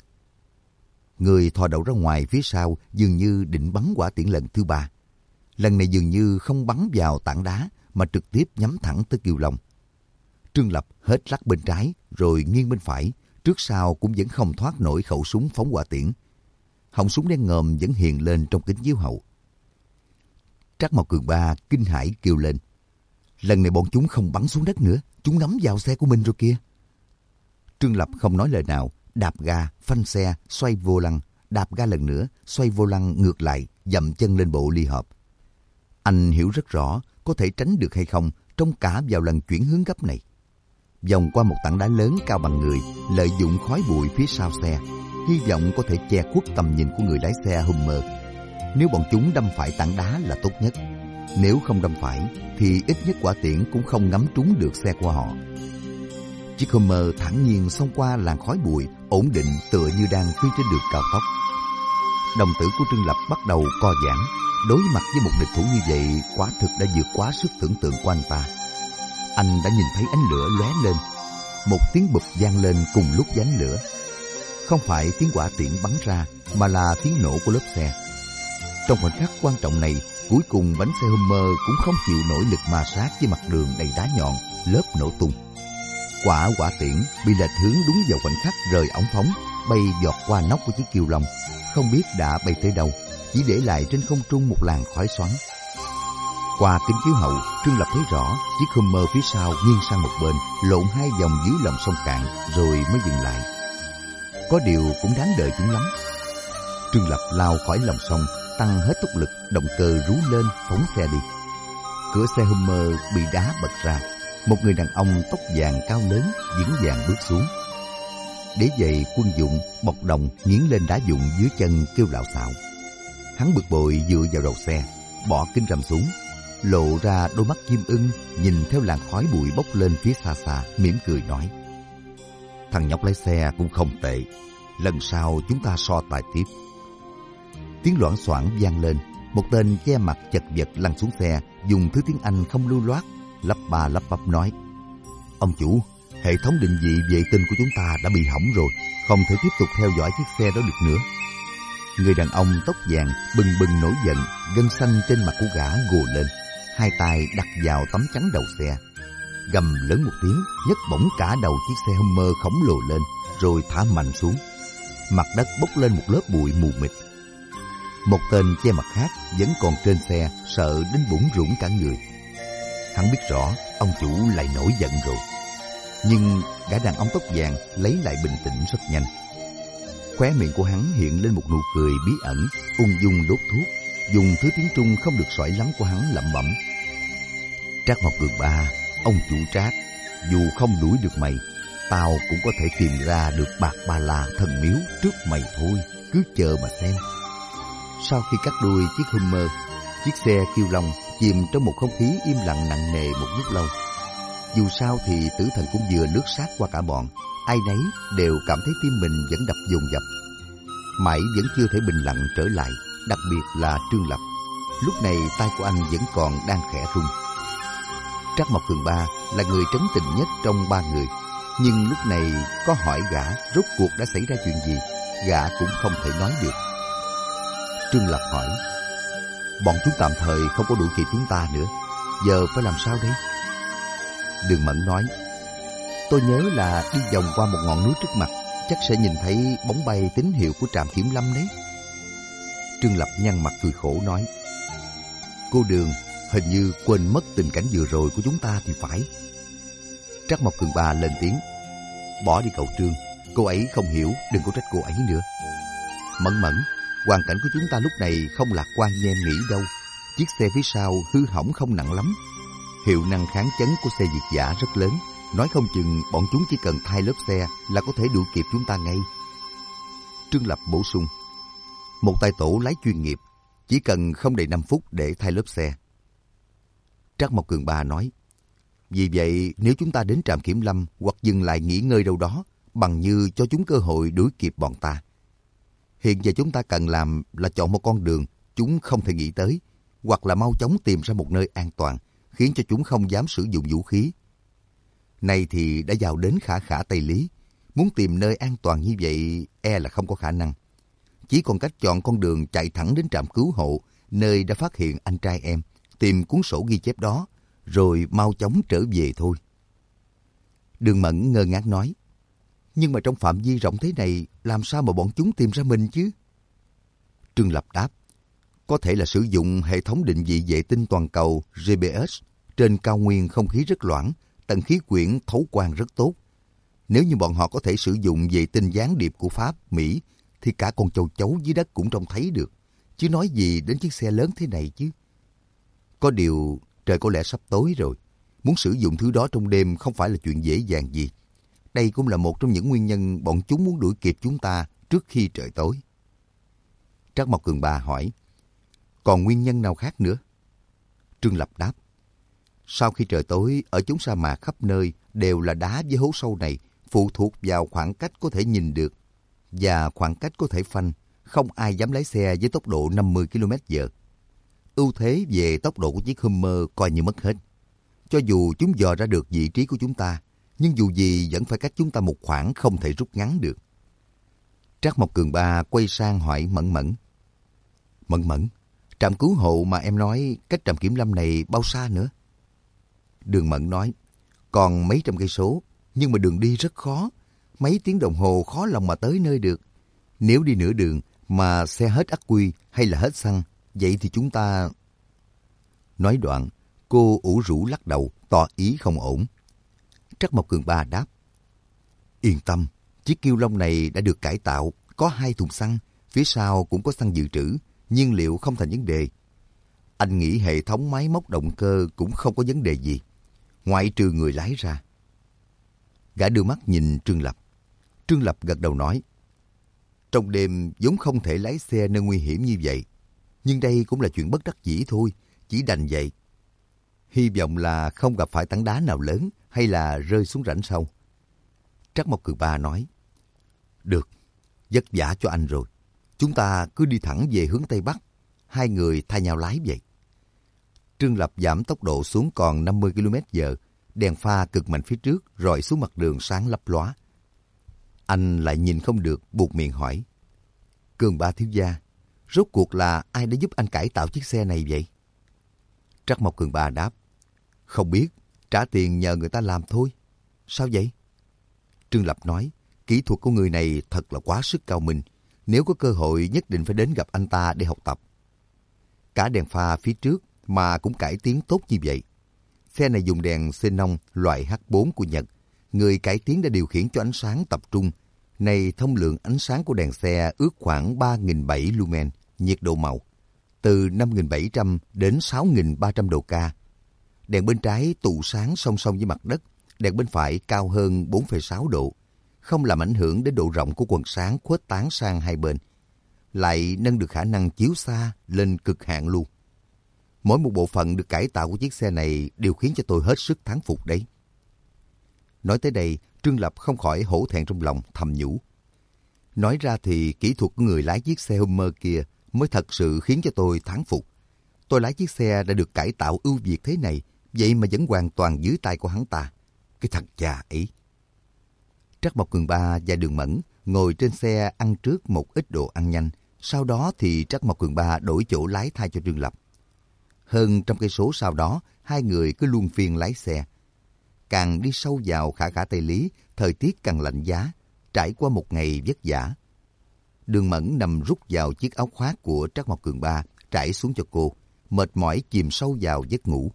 Người thò đầu ra ngoài phía sau dường như định bắn quả tiễn lần thứ ba. Lần này dường như không bắn vào tảng đá mà trực tiếp nhắm thẳng tới kiêu long. Trương Lập hết lắc bên trái rồi nghiêng bên phải, trước sau cũng vẫn không thoát nổi khẩu súng phóng quả tiễn. Họng súng đen ngòm vẫn hiện lên trong kính chiếu hậu. Trắc Mộc Cường Ba kinh hãi kêu lên. Lần này bọn chúng không bắn xuống đất nữa, chúng ngắm vào xe của mình rồi kia. Trương Lập không nói lời nào, đạp ga, phanh xe, xoay vô lăng, đạp ga lần nữa, xoay vô lăng ngược lại, dậm chân lên bộ ly hợp. Anh hiểu rất rõ có thể tránh được hay không trông cả vào lần chuyển hướng gấp này. Vòng qua một tảng đá lớn cao bằng người, lợi dụng khói bụi phía sau xe, hy vọng có thể che khuất tầm nhìn của người lái xe Hummer. Nếu bọn chúng đâm phải tảng đá là tốt nhất. Nếu không đâm phải thì ít nhất quả tiễn cũng không ngắm trúng được xe của họ. Chiếc Hummer thản nhiên xông qua làn khói bụi, ổn định tựa như đang phi trên đường cao tốc. Đồng tử của Trương Lập bắt đầu co giãn. Đối mặt với một địch thủ như vậy, quả thực đã vượt quá sức tưởng tượng của anh ta. Anh đã nhìn thấy ánh lửa lóe lên. Một tiếng bụp vang lên cùng lúc với ánh lửa. Không phải tiếng quả tiễn bắn ra, mà là tiếng nổ của lớp xe. Trong khoảnh khắc quan trọng này, cuối cùng bánh xe Hummer cũng không chịu nổi lực ma sát với mặt đường đầy đá nhọn, lớp nổ tung. Quả quả tiễn bị lệch hướng đúng vào khoảnh khắc rời ống phóng, bay giọt qua nóc của chiếc kiêu long, không biết đã bay tới đâu, chỉ để lại trên không trung một làn khói xoắn. Qua kính chiếu hậu, Trương Lập thấy rõ chiếc Hummer phía sau nghiêng sang một bên, lộn hai vòng dưới lòng sông cạn rồi mới dừng lại. Có điều cũng đáng đợi chúng lắm. Trương Lập lao khỏi lòng sông, tăng hết tốc lực, động cơ rú lên phóng xe đi. Cửa xe Hummer bị đá bật ra. Một người đàn ông tóc vàng cao lớn vững vàng bước xuống. Đế giày quân dụng bọc đồng nghiến lên đá vụn dưới chân kêu lạo xạo. Hắn bực bội dựa vào đầu xe, bỏ kính râm xuống, lộ ra đôi mắt chim ưng nhìn theo làn khói bụi bốc lên phía xa xa, mỉm cười nói: Thằng nhóc lái xe cũng không tệ, lần sau chúng ta so tài tiếp. Tiếng loảng xoảng vang lên, một tên che mặt chật vật lăn xuống xe, dùng thứ tiếng Anh không lưu loát, lắp ba lắp bắp nói: Ông chủ, Hệ thống định vị vệ tinh của chúng ta đã bị hỏng rồi, không thể tiếp tục theo dõi chiếc xe đó được nữa. Người đàn ông tóc vàng bừng bừng nổi giận, gân xanh trên mặt của gã gồ lên, hai tay đặt vào tấm chắn đầu xe. Gầm lớn một tiếng, nhấc bổng cả đầu chiếc xe Hummer khổng lồ lên, rồi thả mạnh xuống. Mặt đất bốc lên một lớp bụi mù mịt. Một tên che mặt khác vẫn còn trên xe, sợ đến bủn rủn cả người. Hắn biết rõ ông chủ lại nổi giận rồi. Nhưng gã đàn ông tóc vàng lấy lại bình tĩnh rất nhanh. Khóe miệng của hắn hiện lên một nụ cười bí ẩn, ung dung đốt thuốc, dùng thứ tiếng Trung không được sỏi lắm của hắn lẩm bẩm: Trác Mộc Cường Ba, ông chủ Trác, dù không đuổi được mày, tao cũng có thể tìm ra được bạc ba la thần miếu trước mày thôi, cứ chờ mà xem. Sau khi cắt đuôi chiếc Hummer, chiếc xe Kiêu Long chìm trong một không khí im lặng nặng nề một lúc lâu. Dù sao thì Tử Thần cũng vừa lướt sát qua cả bọn, ai nấy đều cảm thấy tim mình vẫn đập dồn dập. Mãi vẫn chưa thể bình lặng trở lại, đặc biệt là Trương Lập. Lúc này tay của anh vẫn còn đang khẽ run. Trác Mộc Cường Ba là người trấn tĩnh nhất trong ba người, nhưng lúc này có hỏi gã rốt cuộc đã xảy ra chuyện gì, gã cũng không thể nói được. Trương Lập hỏi: Bọn chúng tạm thời không có đuổi kịp chúng ta nữa, giờ phải làm sao đây? Đường Mẫn nói: Tôi nhớ là đi vòng qua một ngọn núi trước mặt, chắc sẽ nhìn thấy bóng bay tín hiệu của trạm kiểm lâm đấy. Trương Lập nhăn mặt cười khổ nói: Cô Đường hình như quên mất tình cảnh vừa rồi của chúng ta thì phải. Trác Mộc Cường Ba lên tiếng: Bỏ đi cậu Trương, cô ấy không hiểu, đừng có trách cô ấy nữa. Mẫn Mẫn, hoàn cảnh của chúng ta lúc này không lạc quan như em nghĩ đâu. Chiếc xe phía sau hư hỏng không nặng lắm. Hiệu năng kháng chấn của xe Việt dã rất lớn, nói không chừng bọn chúng chỉ cần thay lớp xe là có thể đuổi kịp chúng ta ngay. Trương Lập bổ sung: Một tay tổ lái chuyên nghiệp, chỉ cần không đầy năm phút để thay lớp xe. Trác Mộc Cường Ba nói: Vì vậy nếu chúng ta đến trạm kiểm lâm hoặc dừng lại nghỉ ngơi đâu đó, bằng như cho chúng cơ hội đuổi kịp bọn ta. Hiện giờ chúng ta cần làm là chọn một con đường chúng không thể nghĩ tới, hoặc là mau chóng tìm ra một nơi an toàn, khiến cho chúng không dám sử dụng vũ khí. Nay thì đã vào đến khả khả Tây Lý, muốn tìm nơi an toàn như vậy e là không có khả năng. Chỉ còn cách chọn con đường chạy thẳng đến trạm cứu hộ, nơi đã phát hiện anh trai em, tìm cuốn sổ ghi chép đó, rồi mau chóng trở về thôi. Đường Mẫn ngơ ngác nói: Nhưng mà trong phạm vi rộng thế này, làm sao mà bọn chúng tìm ra mình chứ? Trương Lập đáp: Có thể là sử dụng hệ thống định vị vệ tinh toàn cầu G P S. Trên cao nguyên không khí rất loãng, tầng khí quyển thấu quang rất tốt. Nếu như bọn họ có thể sử dụng vệ tinh gián điệp của Pháp, Mỹ, thì cả con châu chấu dưới đất cũng trông thấy được. Chứ nói gì đến chiếc xe lớn thế này chứ. Có điều, trời có lẽ sắp tối rồi. Muốn sử dụng thứ đó trong đêm không phải là chuyện dễ dàng gì. Đây cũng là một trong những nguyên nhân bọn chúng muốn đuổi kịp chúng ta trước khi trời tối. Trác Mộc Cường Ba hỏi: Còn nguyên nhân nào khác nữa? Trương Lập đáp: Sau khi trời tối, ở chốn sa mạc khắp nơi đều là đá với hố sâu này, phụ thuộc vào khoảng cách có thể nhìn được và khoảng cách có thể phanh. Không ai dám lái xe với tốc độ năm mươi ki lô mét trên giờ. Ưu thế về tốc độ của chiếc Hummer coi như mất hết. Cho dù chúng dò ra được vị trí của chúng ta, nhưng dù gì vẫn phải cách chúng ta một khoảng không thể rút ngắn được. Trác Mộc Cường Ba quay sang hỏi Mẫn Mẫn: Mẫn Mẫn, trạm cứu hộ mà em nói cách trạm kiểm lâm này bao xa nữa? Đường Mẫn nói: Còn mấy trăm cây số, nhưng mà đường đi rất khó. Mấy tiếng đồng hồ khó lòng mà tới nơi được. Nếu đi nửa đường mà xe hết ắc quy hay là hết xăng, vậy thì chúng ta... Nói đoạn, cô ủ rũ lắc đầu, tỏ ý không ổn. Trác Mộc Cường Ba đáp: Yên tâm, chiếc Kiêu Long này đã được cải tạo, có hai thùng xăng, phía sau cũng có xăng dự trữ, nhiên liệu không thành vấn đề. Anh nghĩ hệ thống máy móc động cơ cũng không có vấn đề gì, ngoại trừ người lái ra. Gã đưa mắt nhìn Trương Lập. Trương Lập gật đầu nói: Trong đêm vốn không thể lái xe nơi nguy hiểm như vậy, nhưng đây cũng là chuyện bất đắc dĩ thôi, chỉ đành vậy. Hy vọng là không gặp phải tảng đá nào lớn hay là rơi xuống rãnh sâu. Trác Mộc Cường Ba nói: Được, vất vả cho anh rồi. Chúng ta cứ đi thẳng về hướng Tây Bắc. Hai người thay nhau lái vậy. Trương Lập giảm tốc độ xuống còn năm mươi ki lô mét trên giờ, Đèn pha cực mạnh phía trước rọi xuống mặt đường sáng lấp lóa. Anh lại nhìn không được, buột miệng hỏi. Cường Ba thiếu gia, rốt cuộc là ai đã giúp anh cải tạo chiếc xe này vậy? Trắc Mộc Cường Ba đáp. Không biết, trả tiền nhờ người ta làm thôi. Sao vậy? Trương Lập nói, kỹ thuật của người này thật là quá sức cao minh. Nếu có cơ hội nhất định phải đến gặp anh ta để học tập. Cả đèn pha phía trước mà cũng cải tiến tốt như vậy. Xe này dùng đèn xenon loại H bốn của Nhật. Người cải tiến đã điều khiển cho ánh sáng tập trung. Này thông lượng ánh sáng của đèn xe ước khoảng ba nghìn bảy trăm lumen, nhiệt độ màu từ năm nghìn bảy trăm đến sáu nghìn ba trăm độ K. Đèn bên trái tụ sáng song song với mặt đất, đèn bên phải cao hơn bốn phẩy sáu độ, không làm ảnh hưởng đến độ rộng của quần sáng khuếch tán sang hai bên, lại nâng được khả năng chiếu xa lên cực hạn luôn. Mỗi một bộ phận được cải tạo của chiếc xe này đều khiến cho tôi hết sức thán phục đấy. Nói tới đây, Trương Lập không khỏi hổ thẹn trong lòng, thầm nhủ. Nói ra thì kỹ thuật của người lái chiếc xe Hummer kia mới thật sự khiến cho tôi thán phục. Tôi lái chiếc xe đã được cải tạo ưu việt thế này, vậy mà vẫn hoàn toàn dưới tay của hắn ta. Cái thằng già ấy. Trắc Mộc Cường Ba và Đường Mẫn ngồi trên xe ăn trước một ít đồ ăn nhanh. Sau đó thì Trắc Mộc Cường Ba đổi chỗ lái thay cho Trương Lập. Hơn trăm cây số sau đó, hai người cứ luân phiên lái xe. Càng đi sâu vào khả khả Tây Lý, thời tiết càng lạnh giá, trải qua một ngày vất vả. Đường Mẫn nằm rút vào chiếc áo khoác của Trắc Mộc Cường Ba, trải xuống cho cô, mệt mỏi chìm sâu vào giấc ngủ.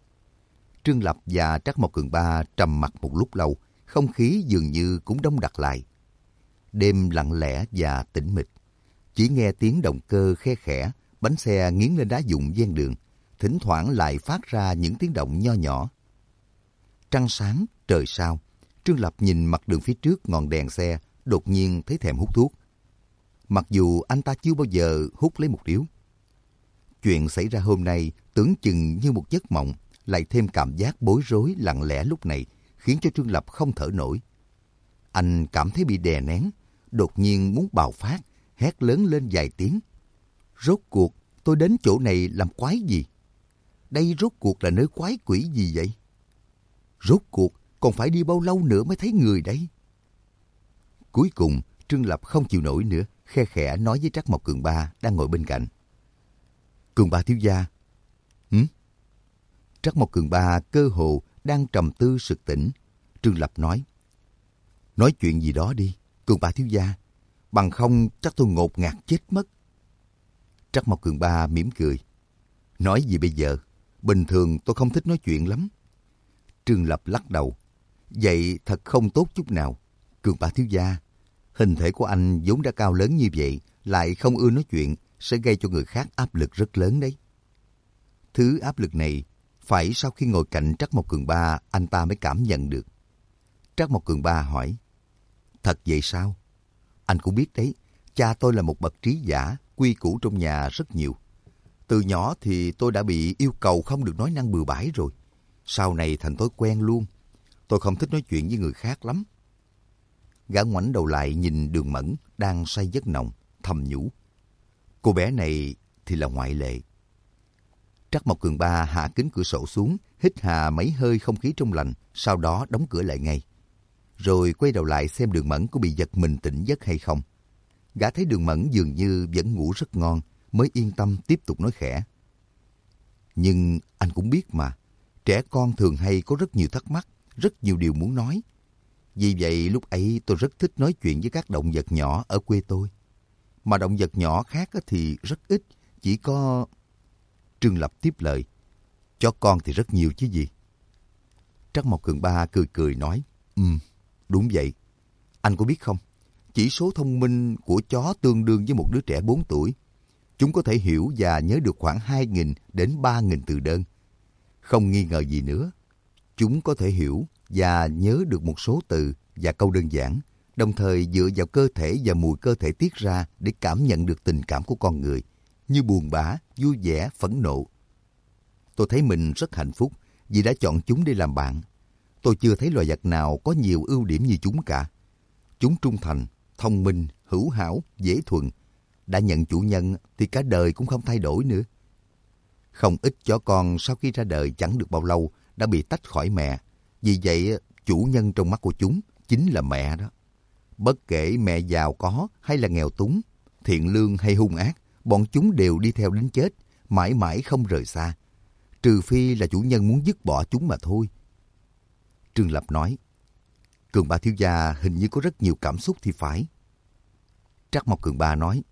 Trương Lập và Trắc Mộc Cường Ba trầm mặc một lúc lâu, không khí dường như cũng đông đặc lại. Đêm lặng lẽ và tĩnh mịch, chỉ nghe tiếng động cơ khe khẽ, bánh xe nghiến lên đá vụn ven đường, thỉnh thoảng lại phát ra những tiếng động nho nhỏ. Trăng sáng, trời sao, Trương Lập nhìn mặt đường phía trước ngọn đèn xe, đột nhiên thấy thèm hút thuốc. Mặc dù anh ta chưa bao giờ hút lấy một điếu. Chuyện xảy ra hôm nay tưởng chừng như một giấc mộng, lại thêm cảm giác bối rối lặng lẽ lúc này, khiến cho Trương Lập không thở nổi. Anh cảm thấy bị đè nén, đột nhiên muốn bạo phát, hét lớn lên vài tiếng. Rốt cuộc tôi đến chỗ này làm quái gì? Đây rốt cuộc là nơi quái quỷ gì vậy? Rốt cuộc còn phải đi bao lâu nữa mới thấy người đấy? Cuối cùng Trương Lập không chịu nổi nữa, khe khẽ nói với Trắc Mộc Cường Ba đang ngồi bên cạnh. Cường Ba thiếu gia. Hử? Trắc Mộc Cường Ba cơ hồ đang trầm tư sực tỉnh. Trương Lập nói. Nói chuyện gì đó đi, Cường Ba thiếu gia. Bằng không chắc tôi ngột ngạt chết mất. Trắc Mộc Cường Ba mỉm cười. Nói gì bây giờ? Bình thường tôi không thích nói chuyện lắm. Trương Lập lắc đầu. Vậy thật không tốt chút nào. Cường Ba thiếu gia, hình thể của anh vốn đã cao lớn như vậy, lại không ưa nói chuyện, sẽ gây cho người khác áp lực rất lớn đấy. Thứ áp lực này, phải sau khi ngồi cạnh Trắc Mộc Cường Ba, anh ta mới cảm nhận được. Trắc Mộc Cường Ba hỏi. Thật vậy sao? Anh cũng biết đấy, cha tôi là một bậc trí giả, quy củ trong nhà rất nhiều. Từ nhỏ thì tôi đã bị yêu cầu không được nói năng bừa bãi rồi. Sau này thành thói quen luôn. Tôi không thích nói chuyện với người khác lắm. Gã ngoảnh đầu lại nhìn Đường Mẫn đang say giấc nồng, thầm nhủ. Cô bé này thì là ngoại lệ. Trắc Mộc Cường Ba hạ kính cửa sổ xuống, hít hà mấy hơi không khí trong lành, sau đó đóng cửa lại ngay. Rồi quay đầu lại xem Đường Mẫn có bị giật mình tỉnh giấc hay không. Gã thấy Đường Mẫn dường như vẫn ngủ rất ngon, mới yên tâm tiếp tục nói khẽ. Nhưng anh cũng biết mà, trẻ con thường hay có rất nhiều thắc mắc, rất nhiều điều muốn nói. Vì vậy lúc ấy tôi rất thích nói chuyện với các động vật nhỏ ở quê tôi. Mà động vật nhỏ khác thì rất ít, chỉ có... Trương Lập tiếp lời. Chó con thì rất nhiều chứ gì. Trắc Mộc Cường Ba cười cười nói. Ừm, đúng vậy. Anh có biết không, chỉ số thông minh của chó tương đương với một đứa trẻ bốn tuổi. Chúng có thể hiểu và nhớ được khoảng hai nghìn đến ba nghìn từ đơn. Không nghi ngờ gì nữa. Chúng có thể hiểu và nhớ được một số từ và câu đơn giản, đồng thời dựa vào cơ thể và mùi cơ thể tiết ra để cảm nhận được tình cảm của con người, như buồn bã, vui vẻ, phẫn nộ. Tôi thấy mình rất hạnh phúc vì đã chọn chúng để làm bạn. Tôi chưa thấy loài vật nào có nhiều ưu điểm như chúng cả. Chúng trung thành, thông minh, hữu hảo, dễ thuần. Đã nhận chủ nhân thì cả đời cũng không thay đổi nữa. Không ít chó con sau khi ra đời chẳng được bao lâu đã bị tách khỏi mẹ, Vì vậy, chủ nhân trong mắt của chúng chính là mẹ đó. Bất kể mẹ giàu có hay là nghèo túng, thiện lương hay hung ác, bọn chúng đều đi theo đến chết, mãi mãi không rời xa. Trừ phi là chủ nhân muốn dứt bỏ chúng mà thôi. Trương Lập nói, Cường Ba thiếu gia hình như có rất nhiều cảm xúc thì phải. Trắc Mộc Cường Ba nói,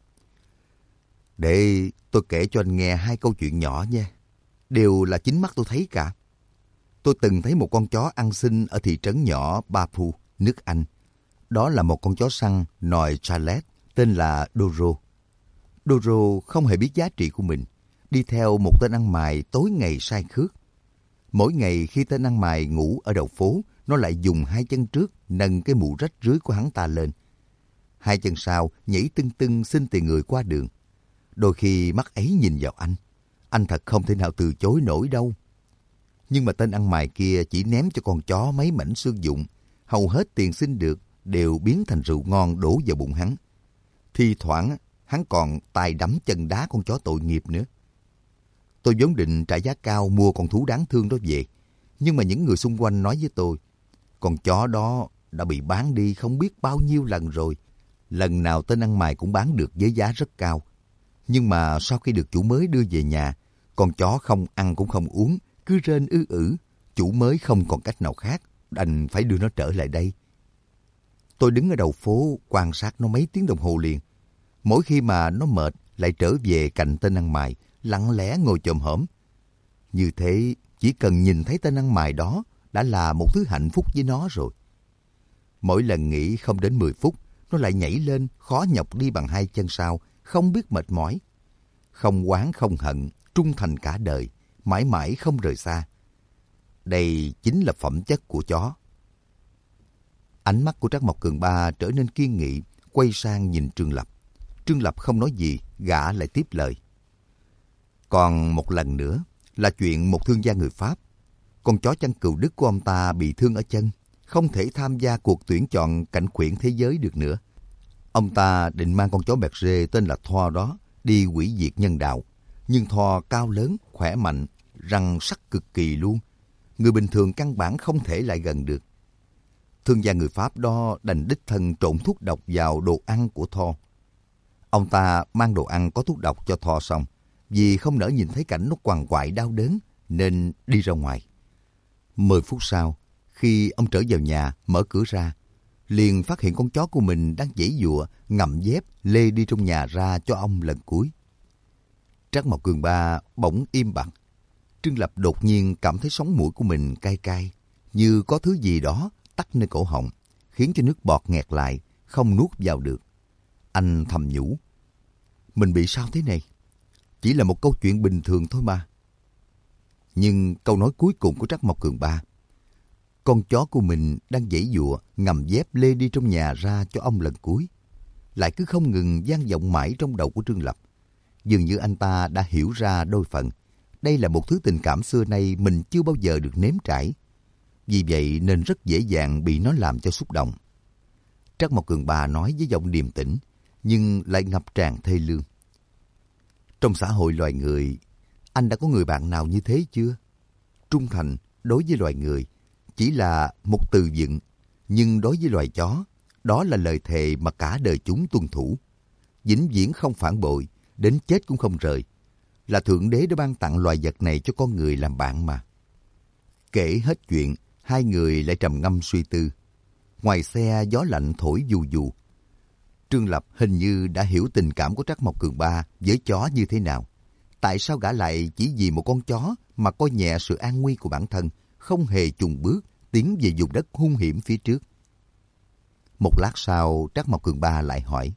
để tôi kể cho anh nghe hai câu chuyện nhỏ nha. Đều là chính mắt tôi thấy cả. Tôi từng thấy một con chó ăn xin ở thị trấn nhỏ Bapu, nước Anh. Đó là một con chó săn nòi Charlotte tên là Doro. Doro không hề biết giá trị của mình, đi theo một tên ăn mày tối ngày sai khước. Mỗi ngày khi tên ăn mày ngủ ở đầu phố, nó lại dùng hai chân trước nâng cái mũ rách rưới của hắn ta lên. Hai chân sau nhảy tưng tưng xin tiền người qua đường. Đôi khi mắt ấy nhìn vào anh, anh thật không thể nào từ chối nổi đâu. Nhưng mà tên ăn mày kia chỉ ném cho con chó mấy mảnh xương dụng, hầu hết tiền xin được đều biến thành rượu ngon đổ vào bụng hắn. Thi thoảng hắn còn tay đấm chân đá con chó tội nghiệp nữa. Tôi vốn định trả giá cao mua con thú đáng thương đó về, nhưng mà những người xung quanh nói với tôi, con chó đó đã bị bán đi không biết bao nhiêu lần rồi. Lần nào tên ăn mày cũng bán được với giá rất cao. Nhưng mà sau khi được chủ mới đưa về nhà, con chó không ăn cũng không uống, cứ rên ư ử. Chủ mới không còn cách nào khác, đành phải đưa nó trở lại đây. Tôi đứng ở đầu phố quan sát nó mấy tiếng đồng hồ liền. Mỗi khi mà nó mệt lại trở về cạnh tên ăn mày, lặng lẽ ngồi chồm hổm. Như thế, chỉ cần nhìn thấy tên ăn mày đó đã là một thứ hạnh phúc với nó rồi. Mỗi lần nghỉ không đến mười phút, nó lại nhảy lên, khó nhọc đi bằng hai chân sau, không biết mệt mỏi. Không oán không hận, trung thành cả đời, mãi mãi không rời xa. Đây chính là phẩm chất của chó. Ánh mắt của Trắc Mộc Cường Ba trở nên kiên nghị, quay sang nhìn Trương Lập. Trương Lập không nói gì, gã lại tiếp lời. Còn một lần nữa là chuyện một thương gia người Pháp. Con chó chăn cừu Đức của ông ta bị thương ở chân, không thể tham gia cuộc tuyển chọn cảnh khuyển thế giới được nữa. Ông ta định mang con chó Berger tên là Thor đó đi hủy diệt nhân đạo. Nhưng Thor cao lớn, khỏe mạnh, răng sắc cực kỳ luôn. Người bình thường căn bản không thể lại gần được. Thương gia người Pháp đó đành đích thân trộn thuốc độc vào đồ ăn của Thor. Ông ta mang đồ ăn có thuốc độc cho Thor xong, vì không nỡ nhìn thấy cảnh nó quằn quại đau đớn, nên đi ra ngoài. Mười phút sau, khi ông trở vào nhà, mở cửa ra, liền phát hiện con chó của mình đang giãy giụa, ngậm dép, lê đi trong nhà ra cho ông lần cuối. Trắc Mộc Cường Ba bỗng im bặt. Trương Lập đột nhiên cảm thấy sống mũi của mình cay cay, như có thứ gì đó tắc nơi cổ họng, khiến cho nước bọt nghẹt lại, không nuốt vào được. Anh thầm nhủ, mình bị sao thế này? Chỉ là một câu chuyện bình thường thôi mà. Nhưng câu nói cuối cùng của Trắc Mộc Cường Ba, con chó của mình đang giãy giụa, ngầm dép lê đi trong nhà ra cho ông lần cuối, lại cứ không ngừng vang vọng mãi trong đầu của Trương Lập. Dường như anh ta đã hiểu ra đôi phần. Đây là một thứ tình cảm xưa nay mình chưa bao giờ được nếm trải. Vì vậy nên rất dễ dàng bị nó làm cho xúc động. Trắc Mộc Cường Ba nói với giọng điềm tĩnh, nhưng lại ngập tràn thê lương. Trong xã hội loài người, anh đã có người bạn nào như thế chưa? Trung thành đối với loài người chỉ là một từ vựng, nhưng đối với loài chó, đó là lời thề mà cả đời chúng tuân thủ. Vĩnh viễn không phản bội, đến chết cũng không rời. Là Thượng Đế đã ban tặng loài vật này cho con người làm bạn mà. Kể hết chuyện, hai người lại trầm ngâm suy tư. Ngoài xe gió lạnh thổi vù vù. Trương Lập hình như đã hiểu tình cảm của Trắc Mộc Cường Ba với chó như thế nào. Tại sao gã lại chỉ vì một con chó mà coi nhẹ sự an nguy của bản thân, không hề chùn bước tiến về vùng đất hung hiểm phía trước? Một lát sau, Trắc Mộc Cường Ba lại hỏi,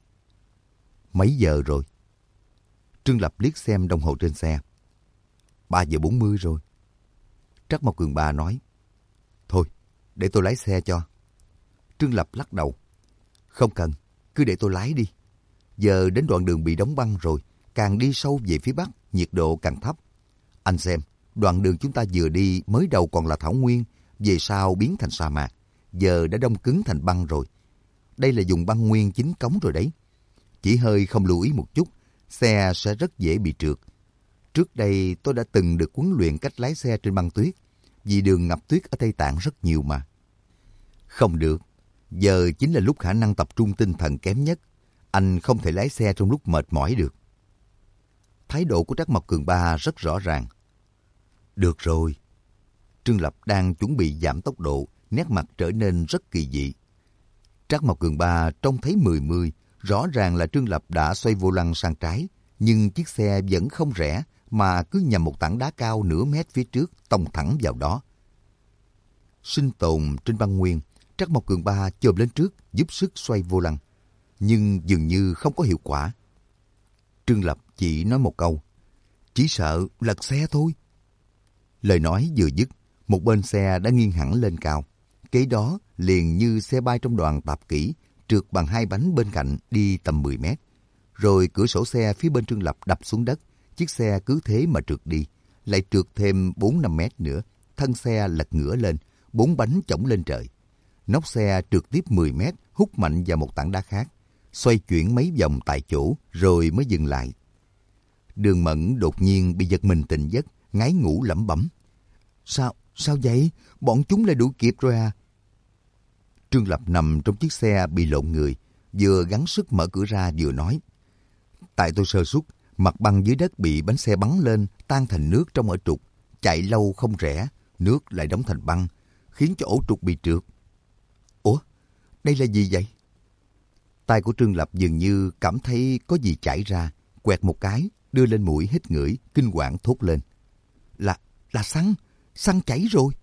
mấy giờ rồi? Trương Lập liếc xem đồng hồ trên xe. Ba giờ bốn mươi rồi. Trắc Mộc Cường Ba nói, thôi, để tôi lái xe cho. Trương Lập lắc đầu, không cần, cứ để tôi lái đi. Giờ đến đoạn đường bị đóng băng rồi, càng đi sâu về phía bắc, nhiệt độ càng thấp. Anh xem, đoạn đường chúng ta vừa đi mới đầu còn là thảo nguyên, về sau biến thành sa mạc, giờ đã đông cứng thành băng rồi. Đây là vùng băng nguyên chính cống rồi đấy. Chỉ hơi không lưu ý một chút, xe sẽ rất dễ bị trượt. Trước đây tôi đã từng được huấn luyện cách lái xe trên băng tuyết. vì đường ngập tuyết ở Tây Tạng rất nhiều mà. Không được, giờ chính là lúc khả năng tập trung tinh thần kém nhất. Anh không thể lái xe trong lúc mệt mỏi được. Thái độ của Trác Mộc Cường Ba rất rõ ràng. Được rồi. Trương Lập đang chuẩn bị giảm tốc độ, nét mặt trở nên rất kỳ dị. Trác Mộc Cường Ba trông thấy mười mươi, rõ ràng là Trương Lập đã xoay vô lăng sang trái, nhưng chiếc xe vẫn không rẽ mà cứ nhằm một tảng đá cao nửa mét phía trước tông thẳng vào đó. Sinh tồn trên băng nguyên, Trác Mộc Cường Ba chồm lên trước giúp sức xoay vô lăng, nhưng dường như không có hiệu quả. Trương Lập chỉ nói một câu, chỉ sợ lật xe thôi. Lời nói vừa dứt, một bên xe đã nghiêng hẳn lên cao. Kế đó liền như xe bay trong đoàn tạp kỹ, trượt bằng hai bánh bên cạnh đi tầm mười mét. Rồi cửa sổ xe phía bên Trương Lập đập xuống đất, chiếc xe cứ thế mà trượt đi, lại trượt thêm bốn năm mét nữa, thân xe lật ngửa lên, bốn bánh chổng lên trời. Nóc xe trượt tiếp mười mét, hút mạnh vào một tảng đá khác, xoay chuyển mấy vòng tại chỗ rồi mới dừng lại. Đường Mẫn đột nhiên bị giật mình tỉnh giấc, ngáy ngủ lẩm bẩm. Sao, sao vậy? Bọn chúng lại đuổi kịp rồi à? Trương Lập nằm trong chiếc xe bị lộn người, vừa gắng sức mở cửa ra vừa nói. Tại tôi sơ suất, mặt băng dưới đất bị bánh xe bắn lên, tan thành nước trong ổ trục. Chạy lâu không rẽ, nước lại đóng thành băng, khiến cho ổ trục bị trượt. Ủa, đây là gì vậy? Tay của Trương Lập dường như cảm thấy có gì chảy ra, quẹt một cái, đưa lên mũi hít ngửi, kinh hoàng thốt lên. Là, là xăng, xăng chảy rồi.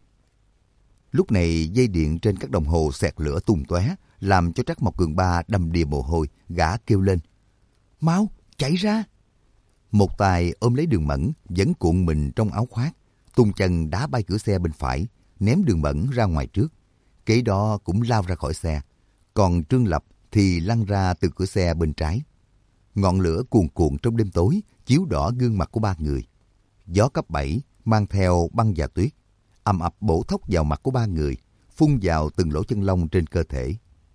Lúc này dây điện trên các đồng hồ xẹt lửa tung tóe, làm cho Trác Mộc Cường Ba đầm đìa mồ hôi, gã kêu lên. Mau, chạy ra! Một tay ôm lấy Đường Mẫn, vẫn cuộn mình trong áo khoác, tung chân đá bay cửa xe bên phải, ném Đường Mẫn ra ngoài trước. Kế đó cũng lao ra khỏi xe. Còn Trương Lập thì lăn ra từ cửa xe bên trái. Ngọn lửa cuồn cuộn trong đêm tối, chiếu đỏ gương mặt của ba người. Gió cấp bảy mang theo băng và tuyết, ầm ập bổ thốc vào mặt của ba người, phun vào từng lỗ chân lông trên cơ thể.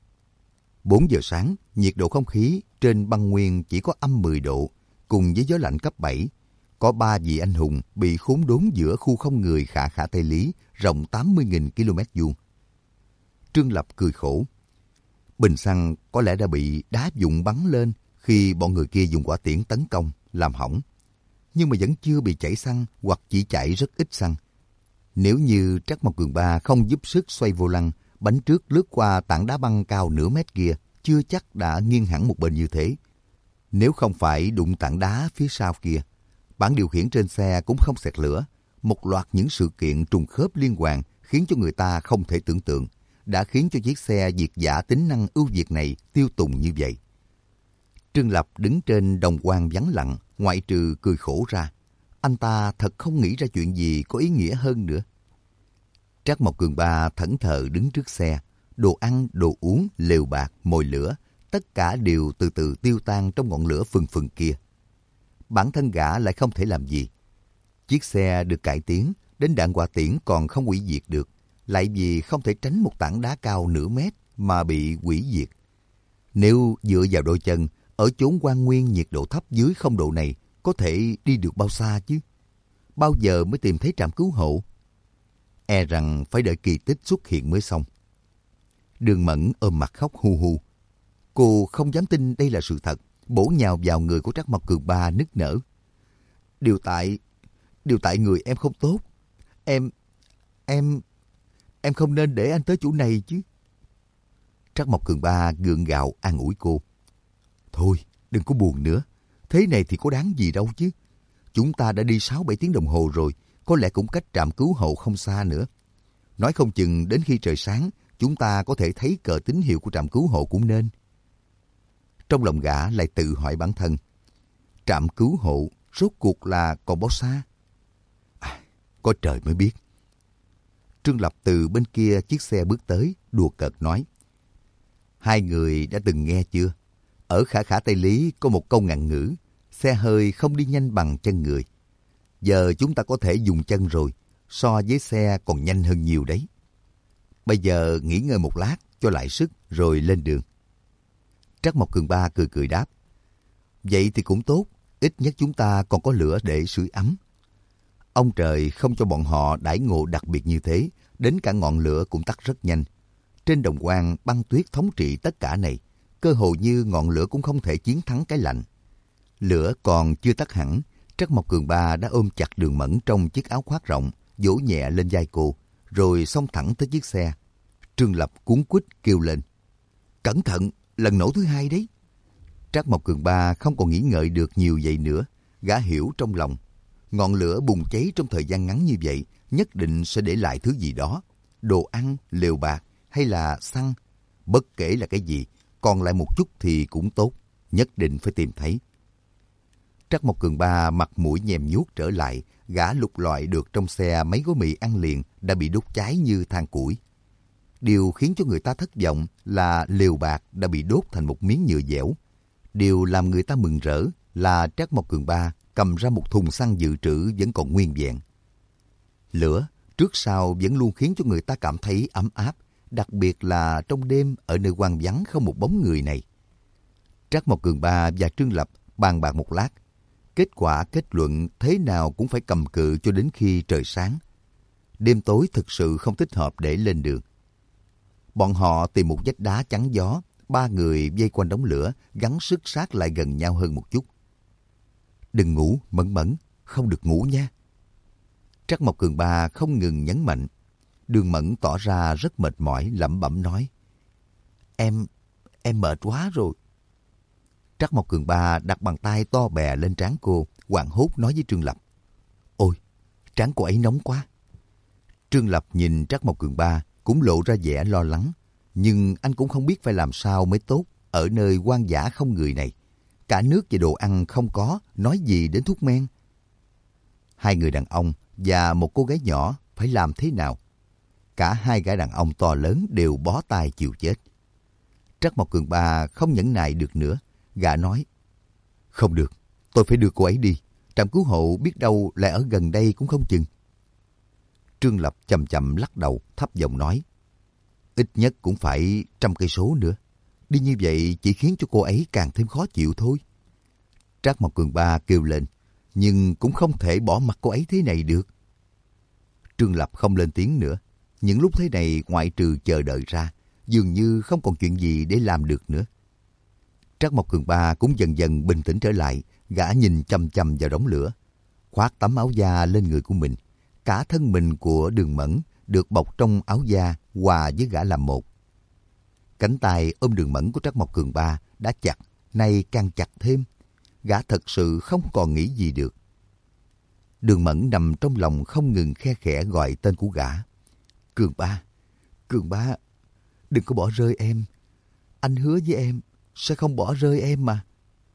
Bốn giờ sáng, nhiệt độ không khí trên băng nguyên chỉ có âm mười độ, cùng với gió lạnh cấp bảy. Có ba vị anh hùng bị khốn đốn giữa khu không người khả khả Tây Lý, rộng tám mươi nghìn ki lô mét vuông. Trương Lập cười khổ. Bình xăng có lẽ đã bị đá vụn bắn lên khi bọn người kia dùng quả tiễn tấn công, làm hỏng. Nhưng mà vẫn chưa bị chảy xăng hoặc chỉ chảy rất ít xăng. Nếu như Trác Mộc Cường Ba không giúp sức xoay vô lăng, bánh trước lướt qua tảng đá băng cao nửa mét kia, chưa chắc đã nghiêng hẳn một bên như thế. Nếu không phải đụng tảng đá phía sau kia, bảng điều khiển trên xe cũng không xẹt lửa. Một loạt những sự kiện trùng khớp liên hoàn khiến cho người ta không thể tưởng tượng, đã khiến cho chiếc xe việt giả tính năng ưu việt này tiêu tùng như vậy. Trương Lập đứng trên đồng quan vắng lặng, ngoại trừ cười khổ ra. Anh ta thật không nghĩ ra chuyện gì có ý nghĩa hơn nữa. Trác Mộc Cường Ba thẫn thờ đứng trước xe. Đồ ăn, đồ uống, lều bạc, mồi lửa, tất cả đều từ từ tiêu tan trong ngọn lửa phừng phừng kia. Bản thân gã lại không thể làm gì. Chiếc xe được cải tiến, đến đạn hỏa tiễn còn không hủy diệt được, lại vì không thể tránh một tảng đá cao nửa mét mà bị hủy diệt. Nếu dựa vào đôi chân, ở chốn hoang nguyên nhiệt độ thấp dưới không độ này, có thể đi được bao xa chứ? Bao giờ mới tìm thấy trạm cứu hộ? E rằng phải đợi kỳ tích xuất hiện mới xong. Đường Mẫn ôm mặt khóc hu hu. Cô không dám tin đây là sự thật, bổ nhào vào người của Trác Mộc Cường Ba nức nở. Điều tại, điều tại người em không tốt. Em, em, em không nên để anh tới chỗ này chứ. Trác Mộc Cường Ba gượng gạo an ủi cô. Thôi, đừng có buồn nữa. Thế này thì có đáng gì đâu chứ. Chúng ta đã đi sáu bảy tiếng đồng hồ rồi, có lẽ cũng cách trạm cứu hộ không xa nữa. Nói không chừng đến khi trời sáng, chúng ta có thể thấy cờ tín hiệu của trạm cứu hộ cũng nên. Trong lòng gã lại tự hỏi bản thân. Trạm cứu hộ rốt cuộc là còn bao xa? À, có trời mới biết. Trương Lập từ bên kia chiếc xe bước tới, đùa cợt nói. Hai người đã từng nghe chưa? Ở khả khả Tây Lý có một câu ngạn ngữ, xe hơi không đi nhanh bằng chân người. Giờ chúng ta có thể dùng chân rồi, so với xe còn nhanh hơn nhiều đấy. Bây giờ nghỉ ngơi một lát cho lại sức rồi lên đường. Trác Mộc Cường Ba cười cười đáp. Vậy thì cũng tốt, ít nhất chúng ta còn có lửa để sưởi ấm. Ông trời không cho bọn họ đãi ngộ đặc biệt như thế, đến cả ngọn lửa cũng tắt rất nhanh. Trên đồng quan, băng tuyết thống trị tất cả này, cơ hồ như ngọn lửa cũng không thể chiến thắng cái lạnh. Lửa còn chưa tắt hẳn, Trắc Mộc Cường Ba đã ôm chặt Đường Mẫn trong chiếc áo khoác rộng, vỗ nhẹ lên vai cô, rồi xông thẳng tới chiếc xe. Trương Lập cuống quýt kêu lên: "Cẩn thận, lần nổ thứ hai đấy!" Trắc Mộc Cường Ba không còn nghĩ ngợi được nhiều vậy nữa, gã hiểu trong lòng. Ngọn lửa bùng cháy trong thời gian ngắn như vậy, nhất định sẽ để lại thứ gì đó, đồ ăn, lều bạc hay là xăng. Bất kể là cái gì, còn lại một chút thì cũng tốt, nhất định phải tìm thấy. Trắc Mộc Cường Ba mặt mũi nhèm nhuốc trở lại, gã lục lọi được trong xe mấy gói mì ăn liền đã bị đốt cháy như than củi. Điều khiến cho người ta thất vọng là lều bạc đã bị đốt thành một miếng nhựa dẻo. Điều làm người ta mừng rỡ là Trắc Mộc Cường Ba cầm ra một thùng xăng dự trữ vẫn còn nguyên vẹn. Lửa trước sau vẫn luôn khiến cho người ta cảm thấy ấm áp, đặc biệt là trong đêm ở nơi hoang vắng không một bóng người này. Trắc Mộc Cường Ba và Trương Lập bàn bạc một lát, kết quả kết luận thế nào cũng phải cầm cự cho đến khi trời sáng. Đêm tối thực sự không thích hợp để lên đường. Bọn họ tìm một vách đá chắn gió, ba người vây quanh đống lửa, gắng sức sát lại gần nhau hơn một chút. "Đừng ngủ, Mẫn Mẫn, không được ngủ nha." Trắc Mộc Cường Ba không ngừng nhấn mạnh. Đường Mẫn tỏ ra rất mệt mỏi, lẩm bẩm nói: Em, em mệt quá rồi." Trắc Mộc Cường Ba đặt bàn tay to bè lên trán cô, hoảng hốt nói với Trương Lập: "Ôi, trán cô ấy nóng quá." Trương Lập nhìn Trắc Mộc Cường Ba cũng lộ ra vẻ lo lắng, nhưng anh cũng không biết phải làm sao mới tốt ở nơi hoang dã không người này. Cả nước và đồ ăn không có, nói gì đến thuốc men. Hai người đàn ông và một cô gái nhỏ phải làm thế nào? Cả hai gã đàn ông to lớn đều bó tay chịu chết. Trắc Mộc Cường Ba không nhẫn nại được nữa. Gã nói: "Không được, tôi phải đưa cô ấy đi. Trạm cứu hộ biết đâu lại ở gần đây cũng không chừng." Trương Lập chậm chậm lắc đầu, thấp giọng nói: "Ít nhất cũng phải trăm cây số nữa. Đi như vậy chỉ khiến cho cô ấy càng thêm khó chịu thôi." Trắc Mộc Cường Ba kêu lên: "Nhưng cũng không thể bỏ mặc cô ấy thế này được." Trương Lập không lên tiếng nữa. Những lúc thế này ngoại trừ chờ đợi ra, dường như không còn chuyện gì để làm được nữa. Trắc Mộc Cường Ba cũng dần dần bình tĩnh trở lại, gã nhìn chằm chằm vào đống lửa, khoác tấm áo da lên người của mình. Cả thân mình của Đường Mẫn được bọc trong áo da hòa với gã làm một. Cánh tay ôm Đường Mẫn của Trắc Mộc Cường Ba đã chặt, nay càng chặt thêm. Gã thật sự không còn nghĩ gì được. Đường Mẫn nằm trong lòng không ngừng khe khẽ gọi tên của gã. "Cường Ba, Cường Ba, đừng có bỏ rơi em. Anh hứa với em sẽ không bỏ rơi em mà."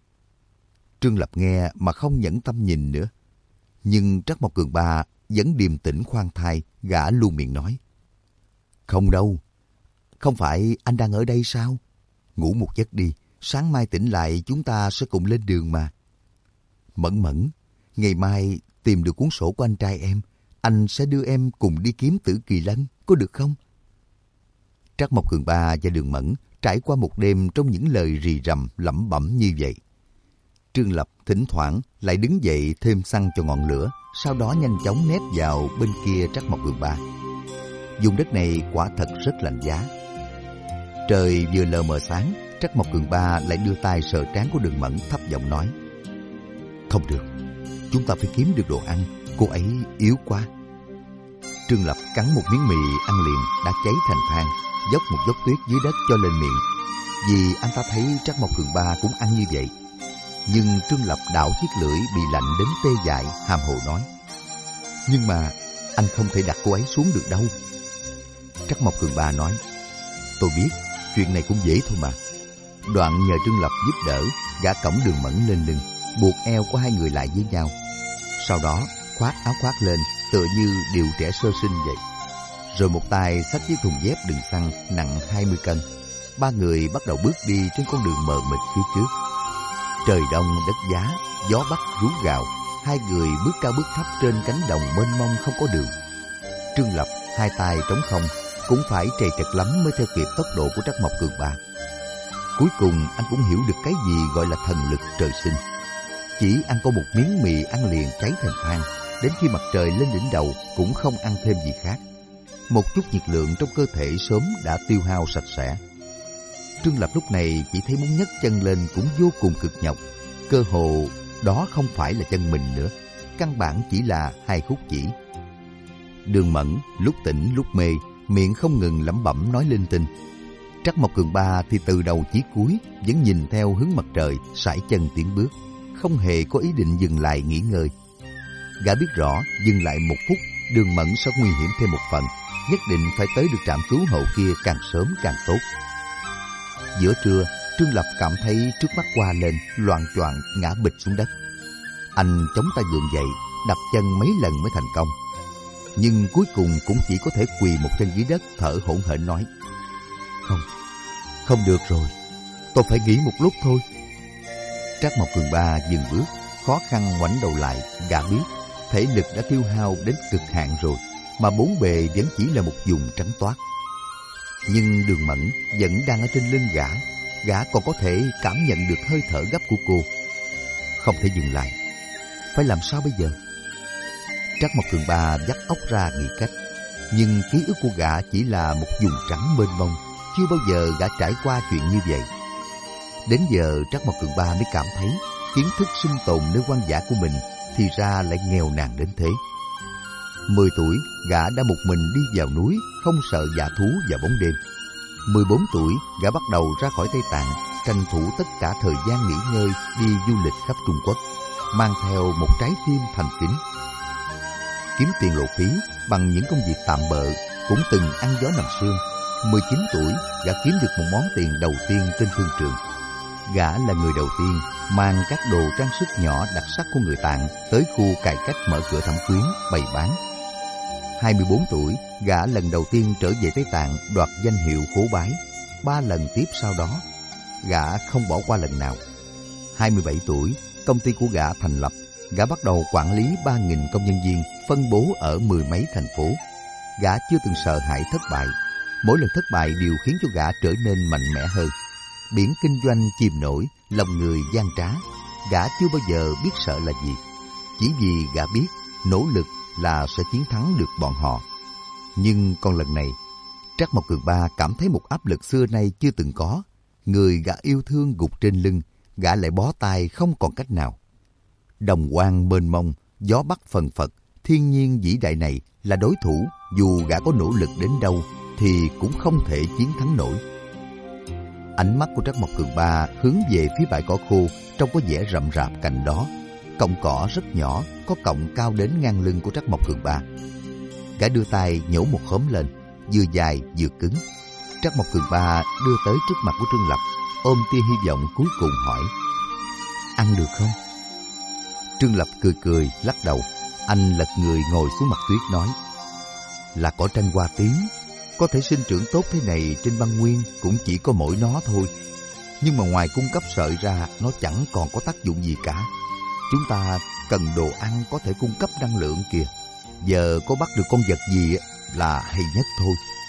Trương Lập nghe mà không nhẫn tâm nhìn nữa. Nhưng Trắc Mộc Cường Ba vẫn điềm tĩnh khoan thai, gã luôn miệng nói: "Không đâu, không phải anh đang ở đây sao? Ngủ một giấc đi, sáng mai tỉnh lại chúng ta sẽ cùng lên đường mà. Mẫn Mẫn, ngày mai tìm được cuốn sổ của anh trai em, anh sẽ đưa em cùng đi kiếm Tử Kỳ Lân, có được không?" Trắc Mộc Cường Ba và Đường Mẫn trải qua một đêm trong những lời rì rầm lẩm bẩm như vậy. Trương Lập thỉnh thoảng lại đứng dậy thêm xăng cho ngọn lửa, sau đó nhanh chóng nép vào bên kia Trắc Mộc Cường Ba. Vùng đất này quả thật rất lạnh giá. Trời vừa lờ mờ sáng, Trắc Mộc Cường Ba lại đưa tay sờ trán của Đường Mẫn, thấp giọng nói: "Không được, chúng ta phải kiếm được đồ ăn, cô ấy yếu quá." Trương Lập cắn một miếng mì ăn liền đã cháy thành than, dốc một dốc tuyết dưới đất cho lên miệng. Vì anh ta thấy Trắc Mộc Cường Ba cũng ăn như vậy. Nhưng Trương Lập đảo chiếc lưỡi bị lạnh đến tê dại, hàm hồ nói: "Nhưng mà anh không thể đặt cô ấy xuống được đâu." Trắc Mộc Cường Ba nói: "Tôi biết, chuyện này cũng dễ thôi mà." Đoạn nhờ Trương Lập giúp đỡ, gã cõng Đường Mẫn lên lưng, buộc eo của hai người lại với nhau. Sau đó khoác áo khoác lên, tựa như điều trẻ sơ sinh vậy. Rồi một tay xách chiếc thùng dép đựng xăng nặng hai mươi cân. Ba người bắt đầu bước đi trên con đường mờ mịt phía trước. Trời đông đất giá, gió bắc rú gào. Hai người bước cao bước thấp trên cánh đồng mênh mông không có đường. Trương Lập hai tay trống không, cũng phải trầy trật lắm mới theo kịp tốc độ của Trắc Mộc Cường Ba. Cuối cùng anh cũng hiểu được cái gì gọi là thần lực trời sinh. Chỉ ăn có một miếng mì ăn liền cháy thành than, đến khi mặt trời lên đỉnh đầu cũng không ăn thêm gì khác. Một chút nhiệt lượng trong cơ thể sớm đã tiêu hao sạch sẽ. Trương Lập lúc này chỉ thấy muốn nhấc chân lên cũng vô cùng cực nhọc. Cơ hồ đó không phải là chân mình nữa, căn bản chỉ là hai khúc chỉ. Đường Mẫn lúc tỉnh lúc mê, miệng không ngừng lẩm bẩm nói linh tinh. Trắc Mộc Cường Ba thì từ đầu chí cuối vẫn nhìn theo hướng mặt trời, sải chân tiến bước, không hề có ý định dừng lại nghỉ ngơi. Gã biết rõ dừng lại một phút, Đường Mẫn sẽ nguy hiểm thêm một phần, nhất định phải tới được trạm cứu hộ kia càng sớm càng tốt. Giữa trưa, Trương Lập cảm thấy trước mắt qua lên, loạng choạng ngã bịch xuống đất. Anh chống tay gượng dậy, đập chân mấy lần mới thành công. Nhưng cuối cùng cũng chỉ có thể quỳ một chân dưới đất, thở hổn hển nói: Không, không được rồi, tôi phải nghỉ một lúc thôi. Trác Mộc Cường Ba dừng bước, khó khăn ngoảnh đầu lại. Gã biết thể lực đã tiêu hao đến cực hạn rồi, mà bốn bề vẫn chỉ là một vùng trắng toát. Nhưng Đường Mẫn vẫn đang ở trên lưng gã, gã còn có thể cảm nhận được hơi thở gấp của cô. Không thể dừng lại, phải làm sao bây giờ? Trác Mộc Cường Ba vắt óc ra nghĩ cách, nhưng ký ức của gã chỉ là một vùng trắng mênh mông, chưa bao giờ gã trải qua chuyện như vậy. Đến giờ Trác Mộc Cường Ba mới cảm thấy kiến thức sinh tồn nơi hoang dã của mình thì ra lại nghèo nàn đến thế. Mười tuổi, gã đã một mình đi vào núi, không sợ dã thú vào bóng đêm. Mười bốn tuổi, gã bắt đầu ra khỏi Tây Tạng, tranh thủ tất cả thời gian nghỉ ngơi đi du lịch khắp Trung Quốc, mang theo một trái tim thành kính. Kiếm tiền lộ phí bằng những công việc tạm bợ, cũng từng ăn gió nằm sương. Mười chín tuổi, gã kiếm được một món tiền đầu tiên trên thương trường. Gã là người đầu tiên mang các đồ trang sức nhỏ đặc sắc của người Tạng tới khu cải cách mở cửa thẩm quyến bày bán. hai mươi bốn tuổi, gã lần đầu tiên trở về Tây Tạng đoạt danh hiệu khố bái. Ba lần tiếp sau đó, gã không bỏ qua lần nào. hai mươi bảy tuổi, công ty của gã thành lập. Gã bắt đầu quản lý ba nghìn công nhân viên phân bố ở mười mấy thành phố. Gã chưa từng sợ hãi thất bại. Mỗi lần thất bại đều khiến cho gã trở nên mạnh mẽ hơn. Biển kinh doanh chìm nổi, lòng người gian trá. Gã chưa bao giờ biết sợ là gì. Chỉ vì gã biết nỗ lực là sẽ chiến thắng được bọn họ. Nhưng còn lần này, Trác Mộc Cường Ba cảm thấy một áp lực xưa nay chưa từng có. Người gã yêu thương gục trên lưng, gã lại bó tay không còn cách nào. Đồng quang mênh mông, gió bắc phần phật, thiên nhiên vĩ đại này là đối thủ, dù gã có nỗ lực đến đâu thì cũng không thể chiến thắng nổi. Ánh mắt của Trác Mộc Cường Ba hướng về phía bãi cỏ khô, trông có vẻ rậm rạp cạnh đó. Cọng cỏ rất nhỏ, có cọng cao đến ngang lưng của Trác Mộc Cường Ba. Gã đưa tay nhổ một khóm lên, vừa dài vừa cứng. Trác Mộc Cường Ba đưa tới trước mặt của Trương Lập, ôm tia hy vọng cuối cùng hỏi: Ăn được không? Trương Lập cười cười lắc đầu. Anh lật người ngồi xuống mặt tuyết nói: Là cỏ tranh hoa tím, có thể sinh trưởng tốt thế này trên băng nguyên cũng chỉ có mỗi nó thôi. Nhưng mà ngoài cung cấp sợi ra, nó chẳng còn có tác dụng gì cả. Chúng ta cần đồ ăn có thể cung cấp năng lượng kìa. Giờ có bắt được con vật gì là hay nhất thôi.